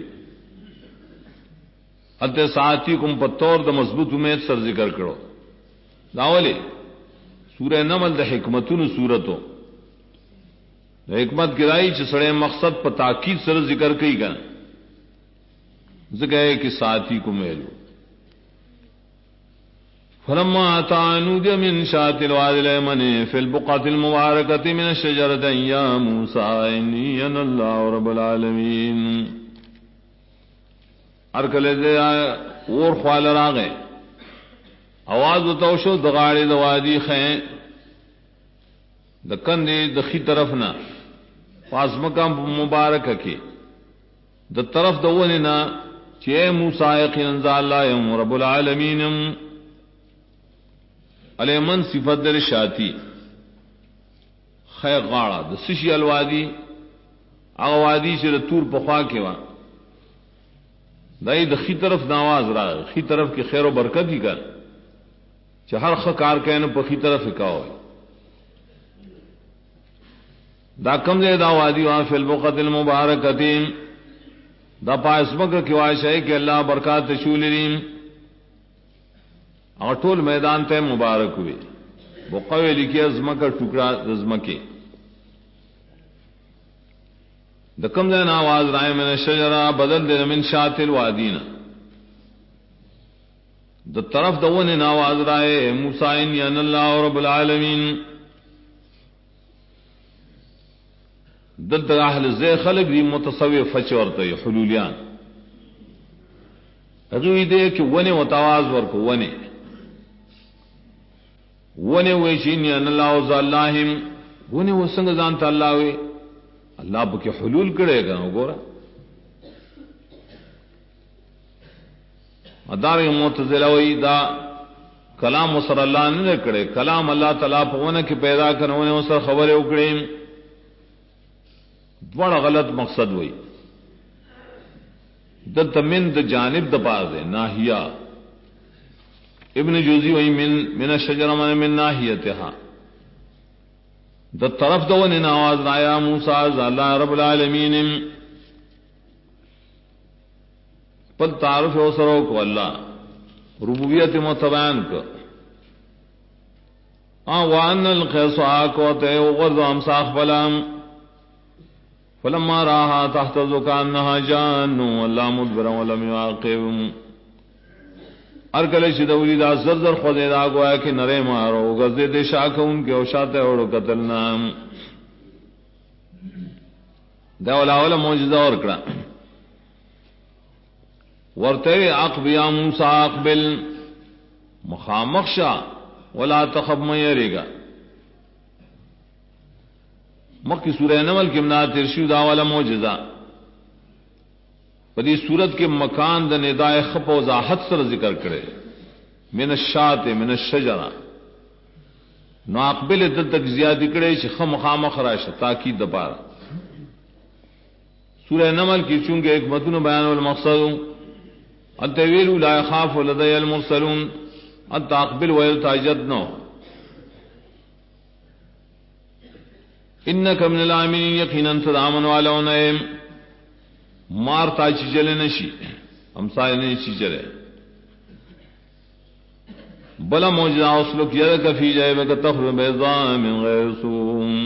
اتے ساتھی کم پتور دا مضبوط امید سر ذکر کرو داولی سورہ نمل دا حکمتون سورتو دا حکمت گرائی چھ سڑے مقصد پا تاکید سر ذکر کئی گا ذکر ہے کہ ساتھی کو میلو فلما اتانو دی من شاعت الواد الایمن فی البقعة المبارکة من الشجرة یا موسیٰ انی ان اللہ رب العالمین ارکلے دے اور خوال راغے آواز بتاو شو دغاڑی دوادی خیں دکن دے دخی طرفنا پاس مقام مبارک کی د طرف دوننا چے موسیٰ یقینا اللہ رب العالمین علی من صفت در شاتی خیر غاڑا د سشی الوادی اغا وادی سے تور پخوا کے وا دائی د خی طرف نواز را خی طرف کی خیر و برکت ہی کر چ ہر خکار کہنے پہ خی طرف ہکاو دا کم دے دا وادی وہاں فی البقعۃ المبارکۃ دا پاسمک کی واش ہے کہ اللہ برکات شولریم اور ټول میدان تے مبارک ہوئے بقوی لکھی ازمک ٹکڑا ازمکے دکم دین آواز رائے من الشجرہ بدل دے من شاط الوادین دا طرف دون آواز رائے موسیٰ انی ان اللہ رب العالمین دلتا اہل زی خلق دی متصوف فچورتا حلولیان اگوی دے کہ ونے وتواز ورکو ونے ویچی انی ان اللہ وزا اللہم ونے وسنگ زانتا اللہ وی اللہ بکی حلول کرے گا گورا ادار معتزلہ وی دا کلام وسر اللہ نے کرے کلام اللہ تعالیٰ پونے کی پیدا کرنے وسر خبر اکڑے بڑا غلط مقصد ہوئی دلتا من دا جانب دا پاس ہے ناہیہ ابن جوزی وی من الشجر من ناہیتہا دا طرف دو نے آواز رایا موسیٰ اللہ رب العالمین پل تعارف اوسروں کو اللہ ربوبیت متبین کو وان القیس آکوتے وغرد امساخ فلام فلما راها تحت ذکانها جان اللہ مدبرا ولم یعاقب ارکل شدولی دا زرزر خود دا گویا کہ نرے مارو گزدے دے شاک ان کے اوشاتے اوڑو قتلنا دا اولا موجزہ اور کڑا ورتے عقب یا موسیٰ اقبل مخامخشا ولا تخب میرے گا مکی سورہ نمل کی امنا ترشید آوالا موجزہ پدی صورت کے مکان دا ندائے خپ و وضاحت سر ذکر کرے من الشاط من الشجرہ نو اقبل دل تک زیادی کرے خم خام خراش تاکید دپارا سورہ نمل کی چونکہ ایک متن بیان والمقصد التویل لا يخاف لدی المرسلون التاقبل ویلتاجد نو انک من العاملین یقینا تدامن والا نیم مارتا چی چلے نشی ہمسائے نہیں چی چلے بلا موجزہ اسلک یدک فی جیبک تخرج بیضاء من غیر سوء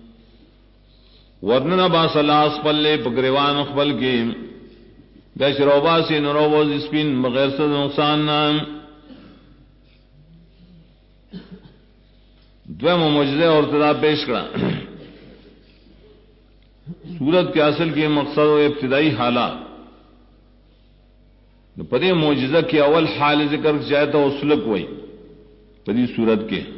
ورننا باس اللہ پلے پگریوان اخبل کی بیش روبا سے نروبوز اسپین بغیر سے نقصان نام دویم موجزہ اور تدا پیش کرا سورت کے اصل کے مقصد و ابتدائی حالات پدے معجزہ کے اول حال ذکر چاہے تو اسلک وہی پدی سورت کے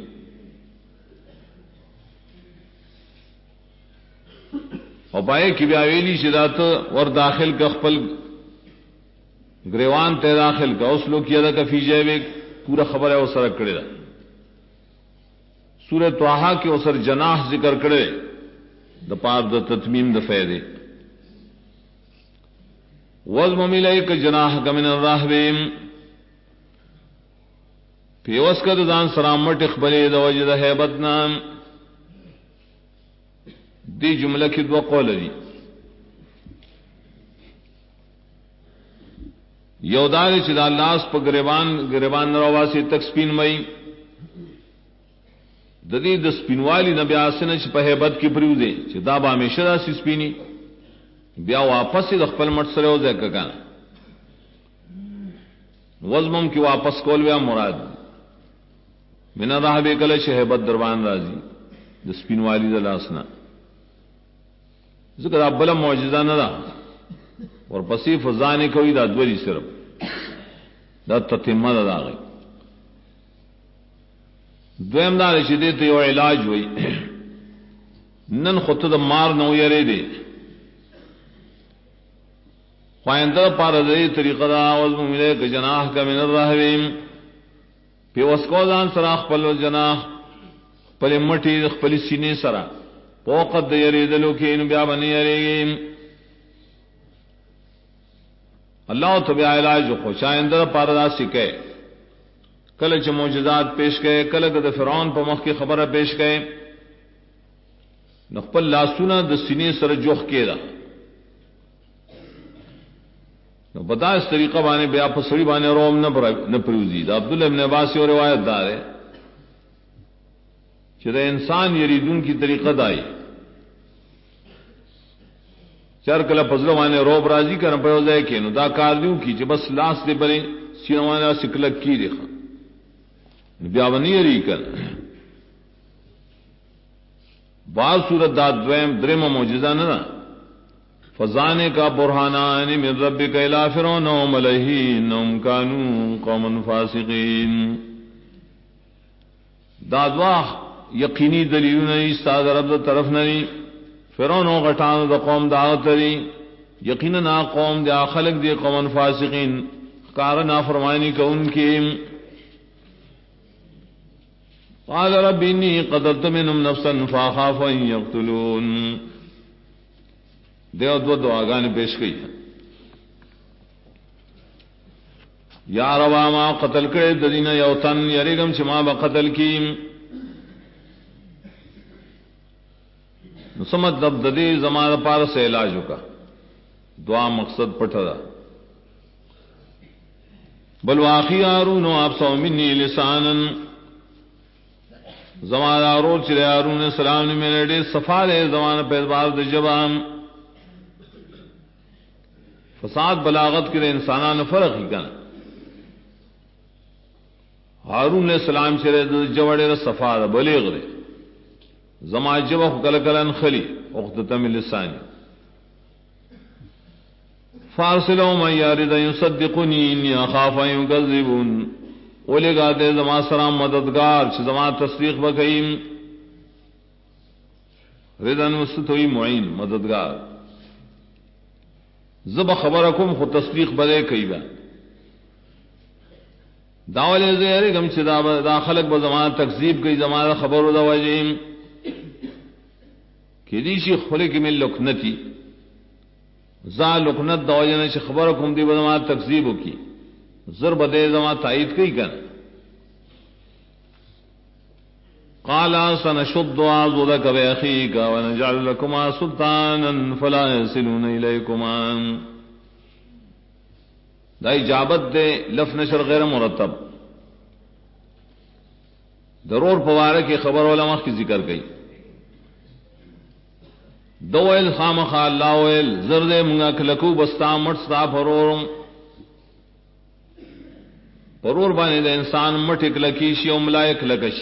اور پائے کی بیاویلی شدات اور داخل کا خپل گریوان تے داخل کا اسلو کیا تھا کفی جیب پورا خبر ہے وہ سرک کرے دا سورہ طٰہٰ کے اسر جناح ذکر کرے دا پار دا تتمیم دا فیدے وزم ملیک جناح من الرحبیم پیوس کا دان سرامت اخبری دا وجد حیبتنا دی جملہ کی دو قول دی یودار چدا لاس پا گریبان نرواسی تک سپین مئی ددی د سپینوالی نبی آسن چ په hebat کې پریو دي چې دا به همیشه داسې سپینی بیا واپس د خپل مټ سره وځه کګا وزمم کې واپس کول بیا مراد من راهبه کله چې hebat دروان راځي د سپینوالی د لاسنا ذکر ابل معجزہ نه ده اور پسې فزانه کوي دا دوی صرف دا تتمه ده داغي دویم دار چې دې ته یو علاج وای نن خود د مار نو یری دی پائندہ پار دے طریقہ دا وزم ملے کہ جناح کا من الرحویم پی وسکوزان سراخ پل جناح پل مٹی پل سینے سرا پوقت دے یریدلو کی ان بیا بنی یریگیم اللہ تبیا علاج خوش آئندہ پار دا سکے کلچ معجزات پیش گئے کلک د فرعون په مخ کې خبره پیش گئے نخپل لاسونه د سینې سره جوخ کېدا نو بدا اس طریقہ باندې بیا په سړي باندې روم نه پروزي دا عبد الله ابن عباس یو روایت دار ہے چې د انسان یریدون کی طریقہ دای چر کله پزلو باندې روب راضی کنه په ځای کې نو دا کار دیو کی چې بس لاس دې بلې سینوانه سکلک کی دی بیا ونی ری کر بعض صورت دا دویم درم معجزہ نہ فزانے کا برہانان من ربک الی فرعون وملئه انهم كانوا قوما فاسقین دا دوا یقینی دلیلونه استاد رب طرف نہیں فرعون او غټانو د قوم دعوت لري یقینا قوم د خلق دی قوم فاسقین کار نافرمانی کوونکی قال رب انی قتلت منهم نفسا فاخاف ان یقتلون دیو دو دعاگان پیش کی یا روا ما قتل کرے ددین یوتن یریگم چما با قتل کی سمت دب ددی زمان پار سے علاج کا دعا مقصد پٹھا بل واقعی ہارون و آپ سو منی لسانا زمان آرول چلے ہارون السلام نے میرے ڈے صفال ہے زمان پیدبار د جبام فساد بلاغت کے انسانان فرق ہی کنا ہارون علیہ السلام چلے جوڑے صفا بلیغ دے زمان جب کلکلن خلی اخدت من لسانی فارسلو من یارد یصدقنی انی اخاف ان یکذبون اولی گاتے زمان سرام مددگار چھ زمان تصدیق بکئیم ردن مستوی معین مددگار زب خبرکم خود تصدیق بدے کئی با داولی زیرے گم چھ دا خلق با زمان تکذیب کئی زمان خبر دا وجیم کہ دیشی خلق میں لکنتی زا لکنت دا وجنے چھ خبرکم دی با زمان تکذیبو کی ضرب دے زمان تائید کئی کن قالا سنشد عضدک بأخیک ونجعل لکما سلطانا فلا يصلون الیکما دا اجابت دے لف نشر غیر مرتب ضرور پوارے کی خبر علماء کی ذکر گئی دوئل خامخا اللہ ویل زرد منگا کلکو بستا مٹستا پرور بانے دا انسان مٹ اکلکیشی و ملائک لکشی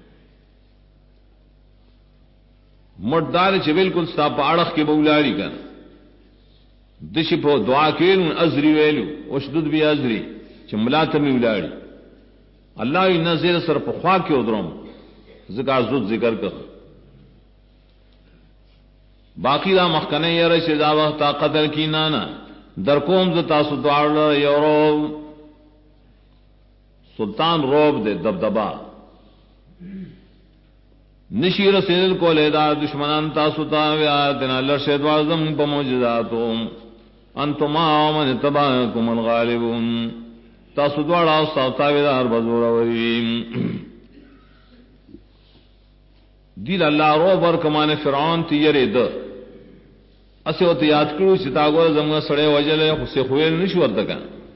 مٹ دار چھ بالکل ستا پاڑخ کی بولاری کن دشی پو دعا کیلو ازری ویلو اشدد بھی ازری چھ ملاتمی ولاری اللہ وی نظر سر پخوا کی ادرم ذکر زود ذکر کر باقی دا مخکنے یرہ چھ دا وقتا قتل کی نانا در قوم دا تاسو دوارلا یورو سلطان روب دے دبدبا نشیر سیدل کو لیدا دشمنان تاسو تاویاتنا لرشد وازم پا موجزاتو انتما ومن اتباکم الغالبون تاسو دوارا استاوتاویدار بزور وریم دیل اللہ رو برکمان فرعون تیرے دا اسے ہوتا یاد کرو چتاگور زمگا سڑے وجلے خسے خویل نشور تکا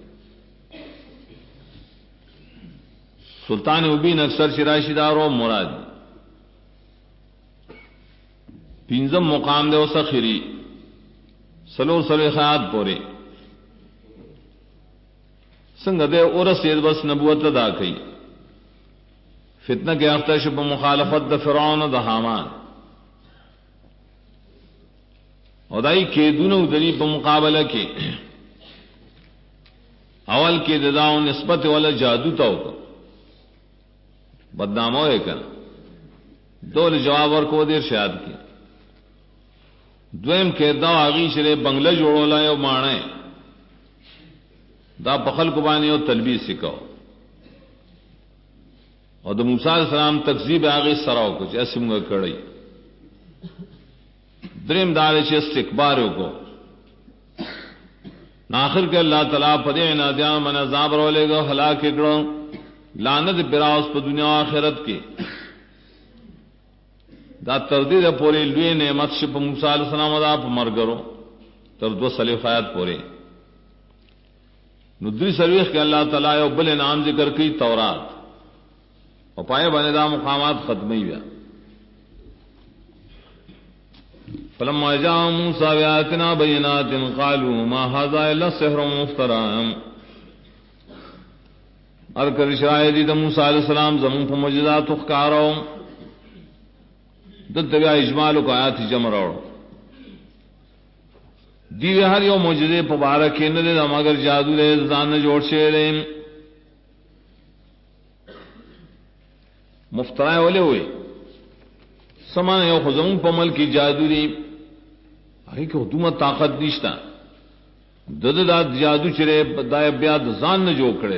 سلطان مبین اکثر شراشی دارو مراد پینزم مقام دے وسخری سلور خیات پورے سنگ دے اور سید بس نبوت دا کئی فتنہ کے اختش پا مخالفت دا فرعون دا حامان اور دائی کے دونوں دلی پا مقابلہ کے اول کے دداؤں نسبت والا جادو تاو کو بدنام ہوئے کن دول جواب اور کو دیر شاید کیا دویم کے دا آگی شرے بنگلہ جوڑو لائے و مانے دا پخل کو بانی اور تلبیس سکھاؤ اور دا موسیٰ علیہ السلام تکذیب آگے سراؤ کچھ ایسی منگا کڑی درم دارے چھ استکباروں کو ناخر کے اللہ تعالیٰ پدے نادیان من عذاب رولے گا ہلاک اکڑوں لعنت براؤس پا دنیا و آخرت کی دا تردید پوری لوی نعمت شپ موسیٰ علیہ السلام دا پا مرگرو تردو صلیفایت پوری ندری سرویخ کے اللہ تعالیٰ یو بل انعام ذکر کی تورات اور پائے بنے دا مقامات ختمی بیا فلما جاء موسیٰ بآیاتنا بینات قالوا ما هذا الا سحر مفترى ارکر شرائع دی دا موسیٰ علیہ السلام زمون پا معجزات اخکارو دلتا بیا اجمالو کا آیات جمع روڑو دیوی ہر یو معجزے پا بارکی ندے دا مگر جادو دے زان جوڑ شیرے مفترائے والے ہوئے سمان یو خزمون پا ملکی جادو دی آئی کہ حدومت طاقت نیشتا دد دا جادو چرے دائے بیاد زان جو کڑے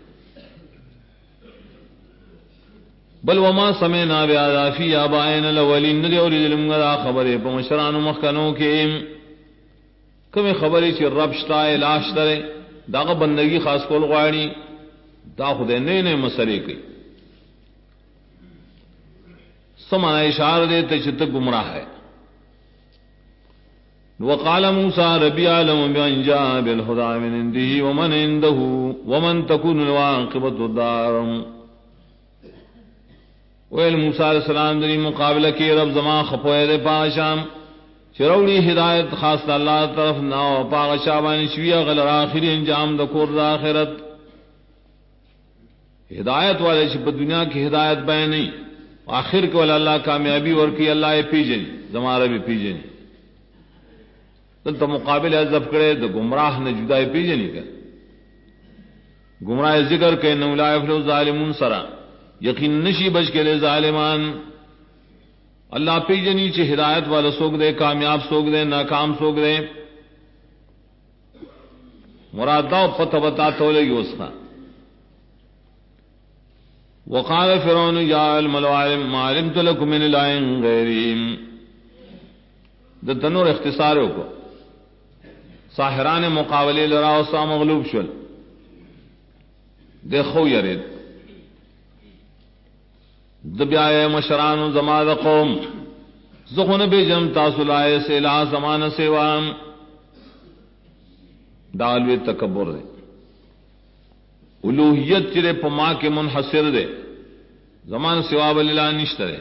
بل وما سمعنا بهذا في آبائنا الاولين ندی اوری دلمگا دا خبرے پا مشران مخکنوں کے کمی خبری چی رب شتا الہ شترے داغا بندگی خاص کول غاڑی دا خودے نئے نئے مسئلے کی سمانا اشار دیتے چھتا گمراہ ہے وقال موسیٰ ربی عالم بان جاء بالخدا من عنده ومن عنده ومن تكون الواقبت الدار ویل موسیٰ علیہ السلام دری مقابلہ کی رب زمان خپوئے دے پاشام چروڑی ہدایت خاص اللہ طرف ناو پاغ شابان شویہ غلر آخری انجام دکور دا آخرت ہدایت والے چھ دنیا کی ہدایت بین نہیں آخر کو اللہ کامیابی ورکی اللہ پی جنی زمارہ بھی پی جنی تو مقابل عذب کرے تو گمراہ نے جدائی پی جنی کر گمراہ ذکر کہ انہو لا یفلح الظالمون سرا یقین نشی بچ کے لئے ظالمان اللہ پی جنی چھ ہدایت والا سوک دے کامیاب سوک دے ناکام سوک دے مراد داو پتہ بتا تولے گی اس کا وقال فرعون یا علم العالم ما علمت لکم من الہ غیریم دا تنور اختصاروں کو ساحران مقابلے لراو سا مغلوب شل دیکھو یرید دبیائے مشران زماد قوم زخون بے جم تاسو لائے سے لا زمان سیوام دالوی تکبر دے الوہیت چرے پما کے منحصر دے زمان سواب اللہ نشترے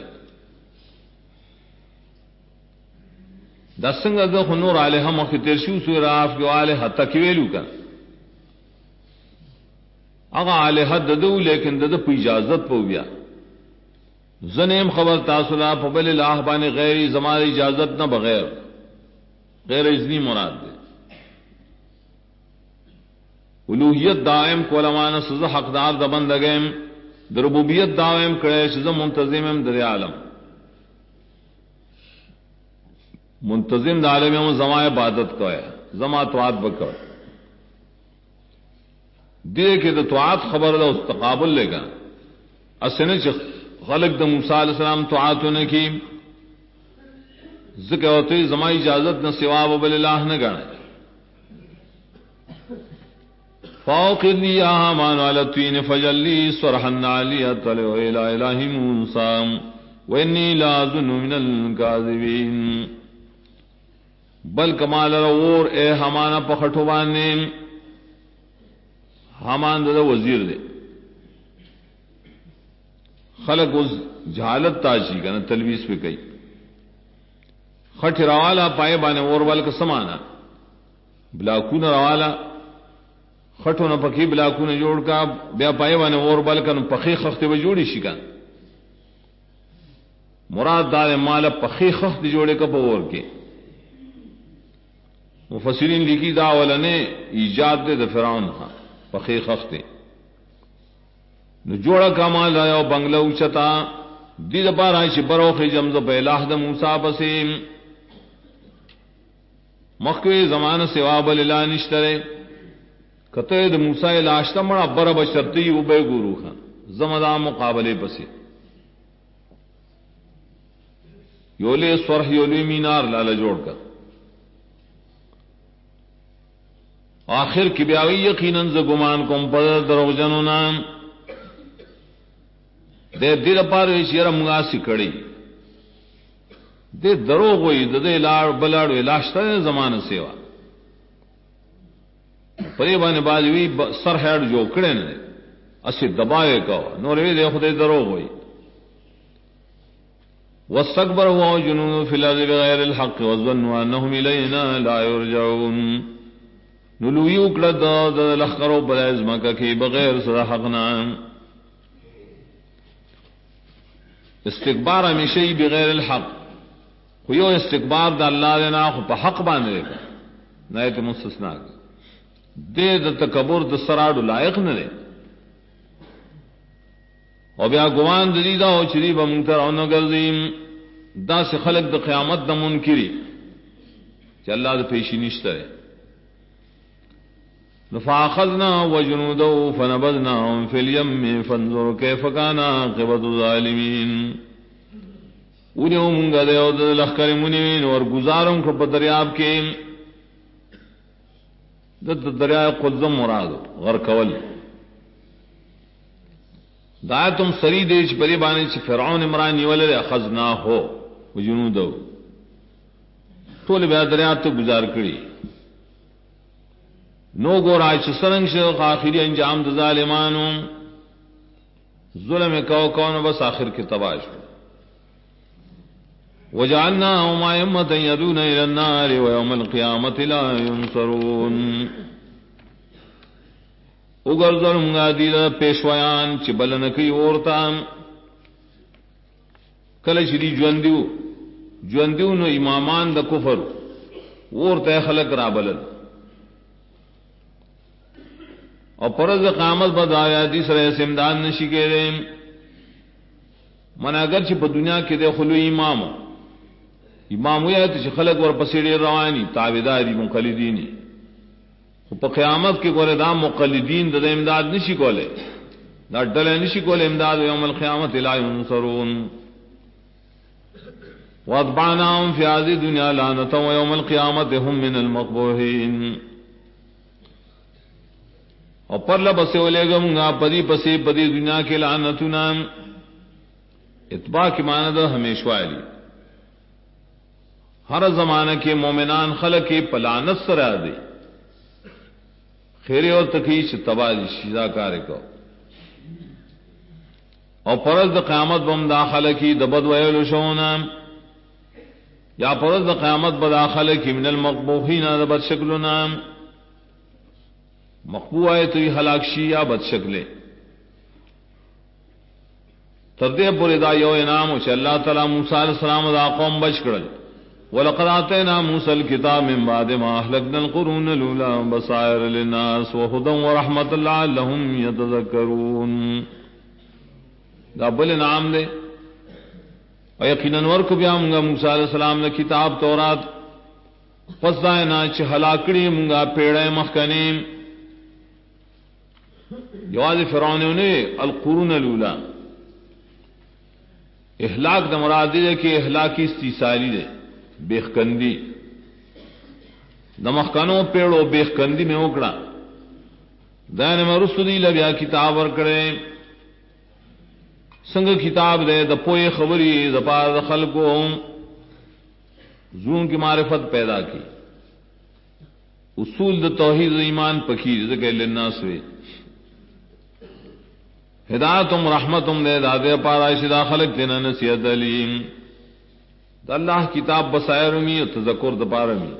دسنگ اگر خنور علیہ مخی ترشیو سوی راف جو علیہ تکویلو کن اگا علیہ ددو لیکن دد پی اجازت پو بیا زنیم خبر تاثلہ پبل اللہ بانی غیر زمان اجازت نہ بغیر غیر اذنی مراد دے الوہیت دائم کو علمانا سزا حقدار دبند لگیم در ربوبیت دائم کرے سزا منتظم در عالم منتظم دا عالم میں زمان عبادت کو ہے زمان توعات بکر دے کے دا توعات خبر دا اس تقابل لے گا اسنے چھ خلق دا موسیٰ علیہ السلام توعاتوں نے کی ذکر ہوتی زمان اجازت نہ سوا بل اللہ نہ گانے فاوقدنی یا حامان علی الطین فجلی صرحن علی اطلع الى الہ موسیٰ وانی لازن من الکاذبین بل کمال رور اے حمانہ پخٹو بانے حمان دا وزیر دے خلق اس جہالت تاجی کا نا تلویز پہ کئی خٹ روالا پائے بانے اور وال کا سمانا بلاکون روالا خٹو نہ پکی بلاکون جوڑ کا بیا پائے بانے اور بال کا پخی خخت و جوڑی شکا مراد دار مالا پخی خخت جوڑے کا پور کے مفسرین لکھی داولا نے ایجاد دے دا فرعون خان پخی خخت نو جوڑا کمال آیا بنگلہ اوچتا دید پار آئی چی بروخی جمز پہ الہ دا موسیٰ پسیم مخوی زمان سواب اللہ نشترے کتے د موسی لاشتا مڑا بر بشرتی او بے گورو خان زمدا مقابلے پسے یولے سورح یولی مینار لالا جوڑ کر آخر کی بیاوی یقیناً ز گمان کم پر دروغ جنو نام دے دل پار شیر منگاسی کڑی دے دروغ ہوئی دے لاڑ بلاڑ لاشتا زمان سیوا پری بانے باجوی سر ہیڈ جو کڑے نے اسی دبائے کو نوروی دے خود دروغ ہوئی واستكبر هو وجنود في الارض بغير الحق وظنوا انهم الينا لا يرجعون نلوی اکڑا دا لخکرو بلائز مکہ کی بغیر صدا حقنا استکبار ہمیشہی بغیر الحق خویو استکبار دا اللہ دینا خو پا حق باندے کا نایت مستثناء دے دا تکبر دا سراڑ لائق نہ دے اور بیا گوان دلیدہ ہو چری با منتر او نگرزیم دا سے خلق دا قیامت دا منکری چا اللہ دا پیشی نشتا ہے فاخذنا وجنوده فنبذناهم في اليم فانظر كيف كان عاقبة الظالمين انہوں منگا دے اور لخکر منوین اور گزاروں کو بدریاب کے دریائے قلزم مراد غرقول دا تم سری دیش پری بانے چھ فرعون عمران ولد اخذنا ہو وجنوده طول بیا دریاب تو گزار کری نو گورا چھ سرنگ شیخ آخری انجام دا ظالمانو ظلم کون بس آخر کی تباش وجعلناهم أئمة يدعون إلى النار ويوم القيامة لا ينصرون اگر ظلم گادی دا پیشویان چھ بلنکی اورتا کل شری جوندیو نو امامان دا کفر اورتا خلق را بلد اور پرز قیامت بد آیاتی سر ایسے امداد نشی کے دے من اگر چھ پا دنیا کے دے خلو امام ہویا تو خلق ور پسیڑے روانی تابداری مقلدینی پا قیامت کے گورے دا مقلدین دا امداد نشی کولے دا ڈلے نشی کولے امداد یوم القیامت لا ینصرون واتبعناهم فی هذه الدنیا لعنتا ویوم القیامت هم من المقبوحین اور پر لبسے ولے گا منگا پدی پسی پدی دنیا کے لعنتنا اتباع کی ماند ہمیشہ علی ہر زمانہ کے مومنان خلق کے پلانت سر آدے خیرے اور تکیش تباہ شیزا کارے کو اور پرز دا قیامت بم داخل کی دبد ویلو شونا یا پرز دا قیامت بداخل کی من المقبوحین دبد شکلنا مقبوع ہے تو یہ ہلاکشی یا بد شکلے تردے پورے دا یو انعام ہو اللہ تعالی موسیٰ علیہ السلام دا قوم بچ کرل وَلَقَدْ آتَيْنَا مُوسَى الْكِتَابَ مِن بَعْدِ مَا أَهْلَكْنَا الْقُرُونَ الْأُولَىٰ بَصَائِرَ لِلنَّاسِ وَهُدًى وَرَحْمَةً لَعَلَّهُمْ يَتَذَكَّرُونَ دا بل انعام دے اور یقیناً ورک بیا منگا موسیٰ علیہ السلام نے کتاب تورات پس دائنا چھ ہلاکڑی منگا پیڑے مخکنیم جواز فرعون نے القرون الاولی اہلاک دا مراد دے کہ اہلاکی استیصالی دے بیخکندی دا مخکنوں پیڑو بیخکندی میں اکڑا دائن میں رسولی لبیا کتاب ورکڑے سنگ کتاب دے دا پوئے خبری دا پار دا خلقو زون کی معرفت پیدا کی اصول دا توحید ایمان پکیر ذکر للناس وے ہدایتم رحمتم دے دادے پارا شدا خلق دینا نصیحت علیم دا اللہ کتاب بسائر می و تذکر دا پارا می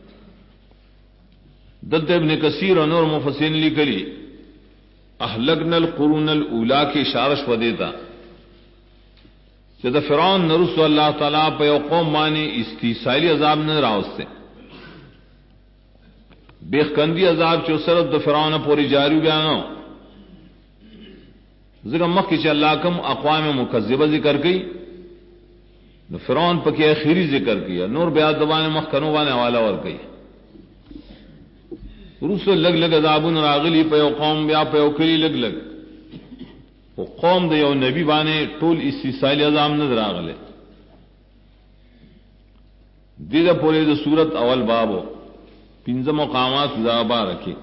دد ابن کثیر و نور مفسرین لکلی اہلکنا القرون الاولا کی اشارش و دیتا جدا فرعون نرس اللہ تعالیٰ پہ قوم مانی استیصالی عذاب نے راوستے بیخکندی عذاب چو سرد دا فرعون پوری جاری بیانو ذکر مخی چا اللہ کم اقوام مکذبہ ذکر کی فرعون پکی اخیری ذکر کیا نور بیاد دبانے مخکنو بانے حوالہ ور کی رسل لگ لگ عذابون راغلی په قوم بیا په کلی لگ لگ او قوم د یو نبی باندې ټول استثال عذاب نه راغله دیده پورې د صورت اول بابو پنځه مقامات دا بارکه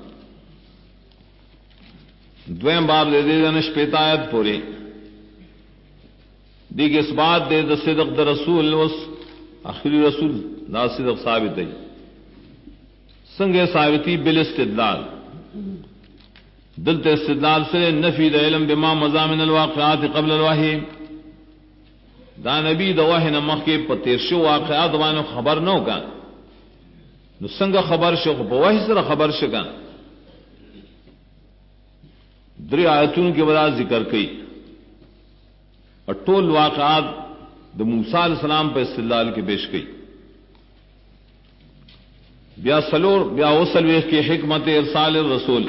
دویم باب دے دے دنش پیتایت پوری دیکھ اس بات دے دا صدق دا رسول اس آخری رسول دا صدق ثابت ہے سنگ ثابتی بالاستدلال دلت استدلال سے نفی دا علم بما مضامن الواقعات قبل الوحی دا نبی دا وحی نمخ کے پتیر شو واقعات وانو خبر نو کان نو سنگ خبر شو پا وحی سر خبر شکان دری آیتون کے بعد ذکر کی اور ٹول واقعات دا موسیٰ علیہ السلام پر استدلال کے پیش کی بیا سلور بیا وصلویخ کی حکمت ارسال الرسول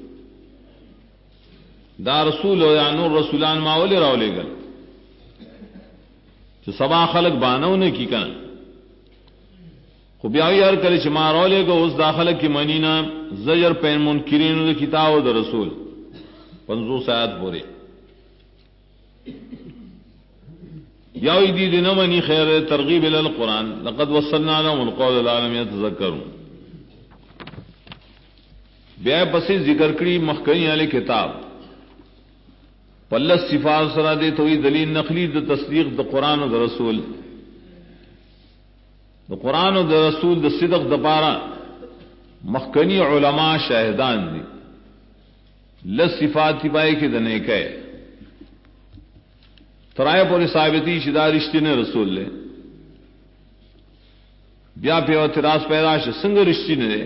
دا رسول و یا نور رسولان ماولی راولے گل جو سبا خلق بانو نے کی کان خو بیاوی ہر کلی چھ ما راولے گا اس داخلق کی منینا زجر پین منکرین دا کتاب دا رسول 50 آیات پورے یاوی دی نمنی خیر ترغیب الى القرآن لقد وصلنا لهم القول العالم يتذکرون بیا پسی ذکر کری مخکنی علی کتاب پلس صفات سرا دے توی دلیل نقلی دا تصدیق دا قرآن و دا رسول دا قرآن و دا رسول دا صدق دا پارا مخکنی علماء شاہدان دی لس صفات پائے کے دنے کے ترائے پوری ثابتی شدہ رشتے نے رسول لے بیا پہ اعتراض پیدا ش سنگ رشتے نے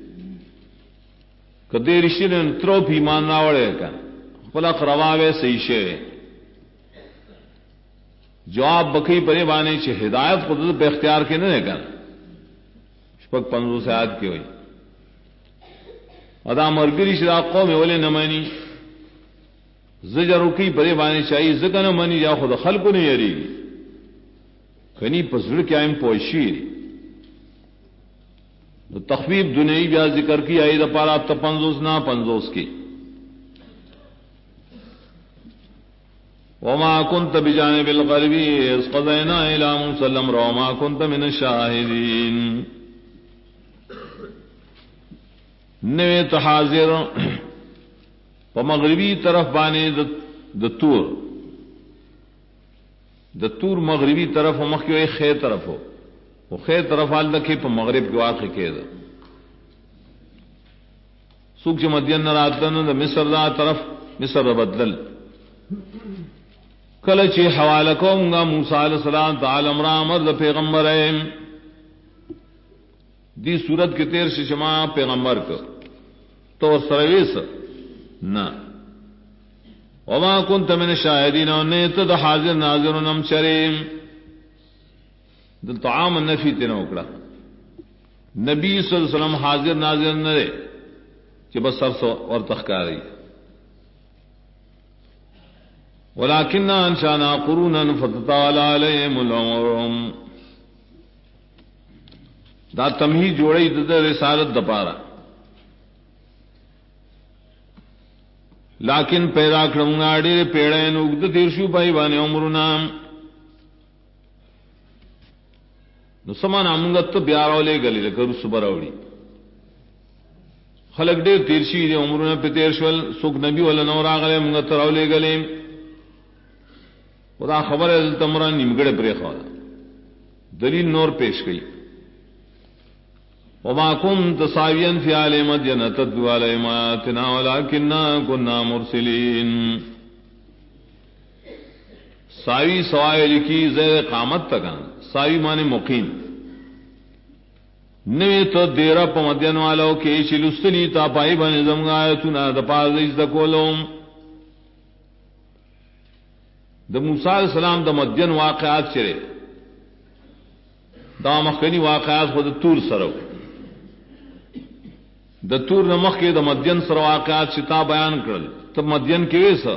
کدے رشتے نے ترو بھی ماننا وڑے کا خلق رواوے صحیح شے جواب بکی پرے بانے چھ ہدایت قدرت پہ اختیار کے نہ کر شپک 50 سے آیت کی ہوئی ادا مرگری شدا قوم ولے نمانی زجر کی پرے بانے چاہیے زکن منی یا خود خلق نہیں یری کنی پسڑ کیا ام پوشیر تو تخفیف دنیای بیا ذکر کی آئی دا پارا تپنزوس نا پنزوس کی وما كنت بجانب الغربی اذ قضینا الى موسى الامر وما كنت من الشاہدین نوے تو حاضر پا مغربی طرف بانے د تور مغربی طرف ہو مخیو ایک خیر طرف ہو وہ خیر طرف حال دکھے پا مغرب کے واقع کے دا سوک چھ مدین نراتن دا مصر دا طرف مصر بدل کل چھ حوالہ کومگا موسیٰ علیہ السلام تعالی امرا مرد پیغمبر ہے دی صورت کے تیر سے شما پیغمبر کو تو سرویس نہ وما كنت من الشاهدين ونیت د حاضر ناظر نم شریم دل طعام النفی تینا اکڑا نبی صلی اللہ علیہ وسلم حاضر ناظر نہ رہے کہ بس سر سو اور تخکاری ولكننا انشانا قرونا فتطال عليهم العمر دا تمہید جوڑی دا رسالت دپارا لیکن پیدا کرمگا ڈیر پیڑے نوگد تیرشو پائی بانے عمرنا نو سمان امنگت بیارو لے گلی لکر سبراوڑی خلق ڈیر تیرشی دے عمرنا پہ تیرشول سوک نبی والا نور آگلے منگت راو لے گلے خدا خبر ہے تمران نمگڑے پرے خوالا دلیل نور پیش گئی وما كنت ساويا في آل مدين تتلو عليهم آياتنا ولكننا كنا مرسلين ساوی سوائے لکھی زیر قامت تکان ساوی مانے مقیم نوی تو دیرہ پا مدین والو کیشی لستلی تا پائی بانی زمگا آیتنا دا پازیز دا کولوم دا موسیٰ علیہ السلام دا مدین واقعات چرے دا مخکنی واقعات خود تور سرو د تور نمخ کے دا مدین سر واقعات شتا بیان کرل تب مدین کے ویسا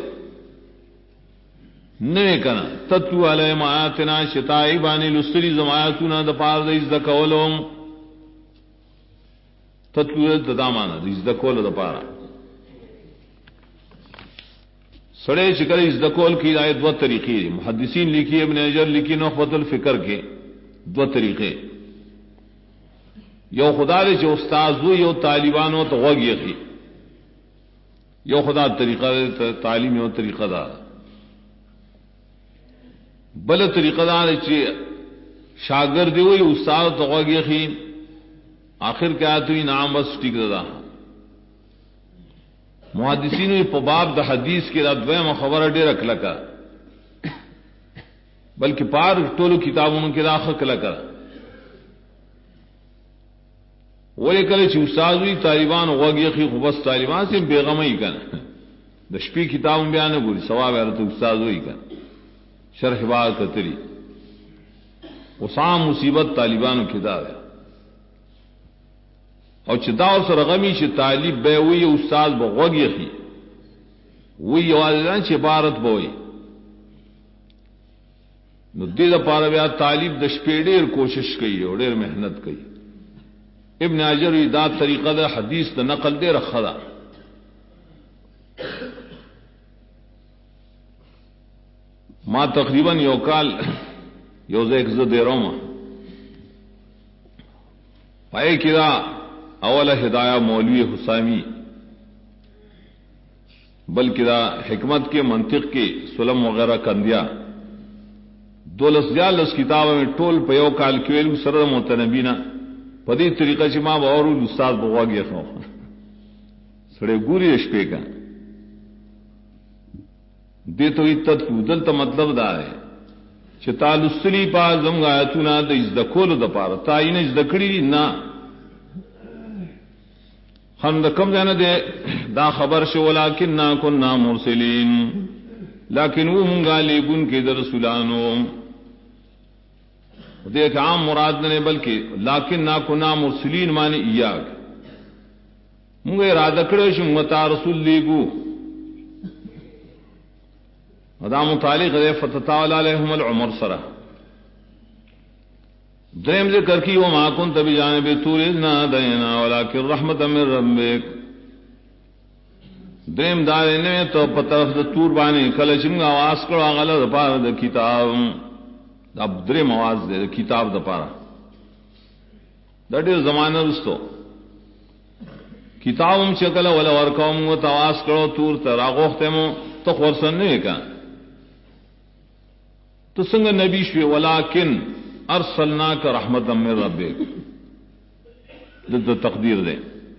نوے کنا تتلو علیہم آیاتنا شتائی بانی لستری زم آیاتنا دا پار دیز دا کولوم تطویل تدامانا ازدکول دا پارا سڑے چکر ازدکول کی آئے دو طریقے محدثین لکھی ابن حجر لکھی نخبۃ الفکر کے دو طریقے یو خدا دے چ استاد یو طالبانو تو غوږ یخي یو خدا طریقہ تعلیم یو طریقہ دا بل طریقہ دا چې شاگرد وي استاد تو غوږ یخي آخر کیا تو نام بس ٹھیک دا محدثین په باب د حدیث کې دا دویمه خبره ډیره کلکه بلکہ پار ټولو کتابونو کې دا حق کلکه ولی کله چې استاد وی طالبان غوږ یخي خو بس طالبان سے بیغمه کنا د شپې کتابون بیان غوري ثواب ورته استاد وی کنا شرح با کتری وسام مصیبت طالبانو کې دا او چې دا سره غمی چې طالب به وی استاد به غوږ یخي وی یوازې چې عبارت بوي نو دې لپاره بیا طالب د شپې ډېر کوشش کوي او ډېر محنت کوي ابن حجر دا طریقہ دا حدیث دا نقل دے رکھا دا ما تقریباً یو کال یو زیک دے رو ما پائے کدا اول ہدایہ مولوی حسامی بلکہ دا حکمت کے منطق کے سلم وغیرہ کندیا دولس جالس کتاب میں ٹول پیو کال کیویل سر متنبینا پدی طریقہ چې ما باور استاد بغواږي خو سړی ګوري شپې کا دې ته تدل ته مطلب دا ہے چې تعالی سلی په زمغه آیتونه د ذکر د پاره تاین ذکرې نه خند کم جن دے دا خبر شو ولکن كنا مرسلین لیکن وہ منگا لیگن کے در رسولانو دیکھ عام مراد نے بلکہ لیکن نا کنا مرسلین مانے ایاک منگا ارادہ کرے شو متا رسول لیگو ادا متعلق دے فتطاول علیہم العمر سرہ دریم ذکر کی وما كنت بجانب طور اذ نادینا ولکن رحمت من ربک دریم دار نے تو پتہ طور باندې کله چې موږ आवाज کړو هغه د پاره د کتاب د دریم आवाज د کتاب د پاره د دې زمانه وستو کتابم چې کله ولا ورکوم او आवाज کړو طور ته راغوخته مو تو خورسن نه کا تو څنګه نبی شوی ولکن ارسلناک رحمت من ربک د تقدیر دے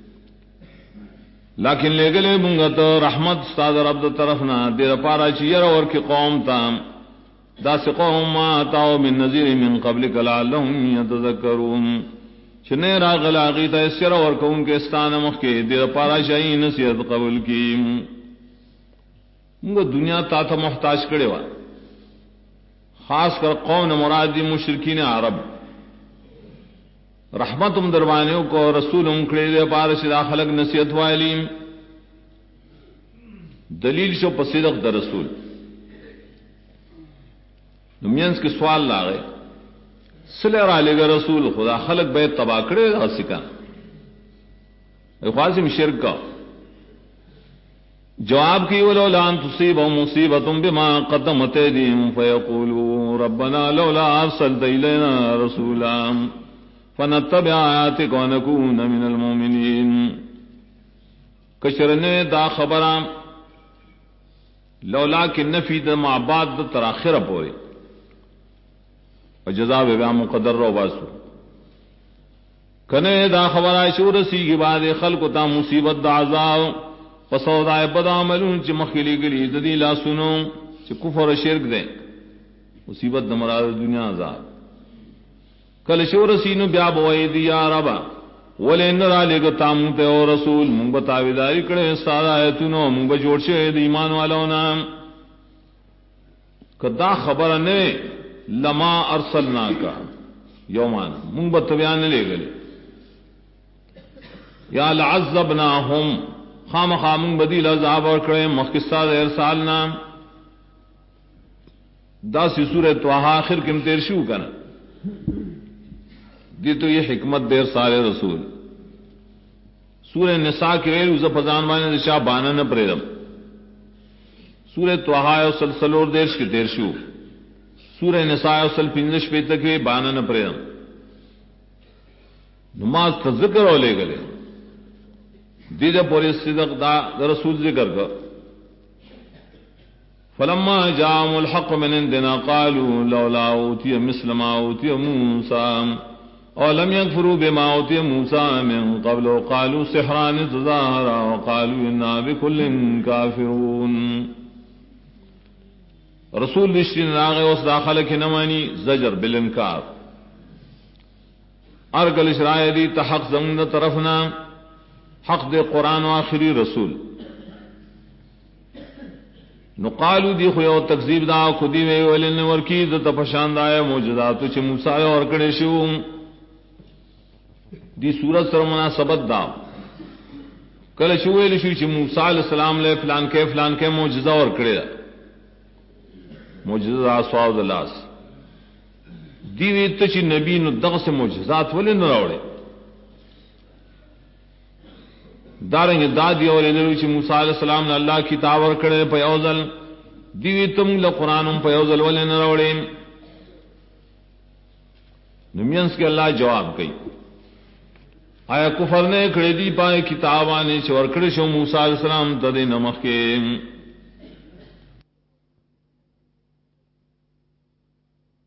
لیکن لے گلے منگا تو رحمت استاد رب د طرف نہ دیر پارا چیر اور کی قوم تام دا سے قوم ما تاو من نذیر من قبل لعلهم يتذكرون چنے راغ لاغی تا سیر اور کون کے استان مخ کے دیر پارا شاہی نصیحت قبول کی منگا دنیا تا تا محتاج کرے وا خاص کر قوم مرادی مشرکین عرب رحمتم دروانیوں کو رسولم کھڑے دے پارش داخلق نصیحت والیم دلیل شو پصدق در رسول نمینس کے سوال لاغے صلی اللہ علیہ رسول خدا خلق بیت تباہ کرے دا سکا خواصم شرک کا جواب کی ولولا ان تصيبهم مصیبۃ بما قدمت ایدیہم فیقولوا ربنا لولا ارسلت الینا رسولا فنتبع آیاتک ونکون من المؤمنین کشرنے دا خبرام لولا کہ نفی دا معباد دا تراخر پوری وجزا بیا مقدر رو باسو کنے دا خبر آئیشو رسی کی بعد خلق تا مصیبت دا عذاب پسودائے بد عملون چی مخیلی گلی ددی لا سنو چی کفر و شرک دیں مصیبت دا مراد دنیا عذاب کل شور سینو بیا بوئی دی یا ربا ولی نرا لگا تامو پہ او رسول مونگ بتاویداری کڑے سارا آیتونو مونگ بجوڑ شوید ایمان والاونا کدا خبر نے لما ارسلنا کا یومان مونگ بتویان لے گلے یا لعذبناہم خام خامنگ بدیل عذاب اور کڑے مخصہ ارسالنا دا سی سورت توہا آخر کم تیر شو کنا دی تو یہ حکمت دیر سارے رسول سورہ نساء کے ویل اس فزان بانے شاہ بانا نہ پریدم سورہ توحا اصل سلور دیش کے دیرشو سورہ نساء اصل پنجش پہ تک بانا نہ پریدم نماز تذکر ہو لے گلے دیدہ پوری صدق دا رسول ذکر کر فلما جاءهم الحق من عندنا قالوا لولا اوتي مثل ما اوتي موسى ولم يكفروا بما اوتي موسى من قبل وقالوا سحران تظاهرا وقالوا انا بكل كافرون رسول رشتین راغے اس داخل کی نمانی زجر بالانکار ارگل اشرائے دی تحق زمین طرفنا حق دے قرآن و آخری رسول نقالو دی خویو تکذیب دا خودی وی ولن ورکی د تپشان دا معجزات چ موسی اور کڑے شو دی سورۃ سره مناسبت دا کله شو ویل شو چې موسی علیہ السلام له فلان کے معجزہ اور کڑے معجزہ سواد اللہ دی وی ته چې نبی نو دغه سے معجزات ولن راوړي دارنگ دادی اور ادھر موسی علیہ السلام نے اللہ کتاب اور کڑے پیوزل دیوی تم ل قرآن پیوزل والے نہ روڑے نمینس کے اللہ جواب کئی آیا کفر نے کھڑے دی پائے کتاب آنے چور کھڑے شو موسی علیہ السلام تدے نمک کے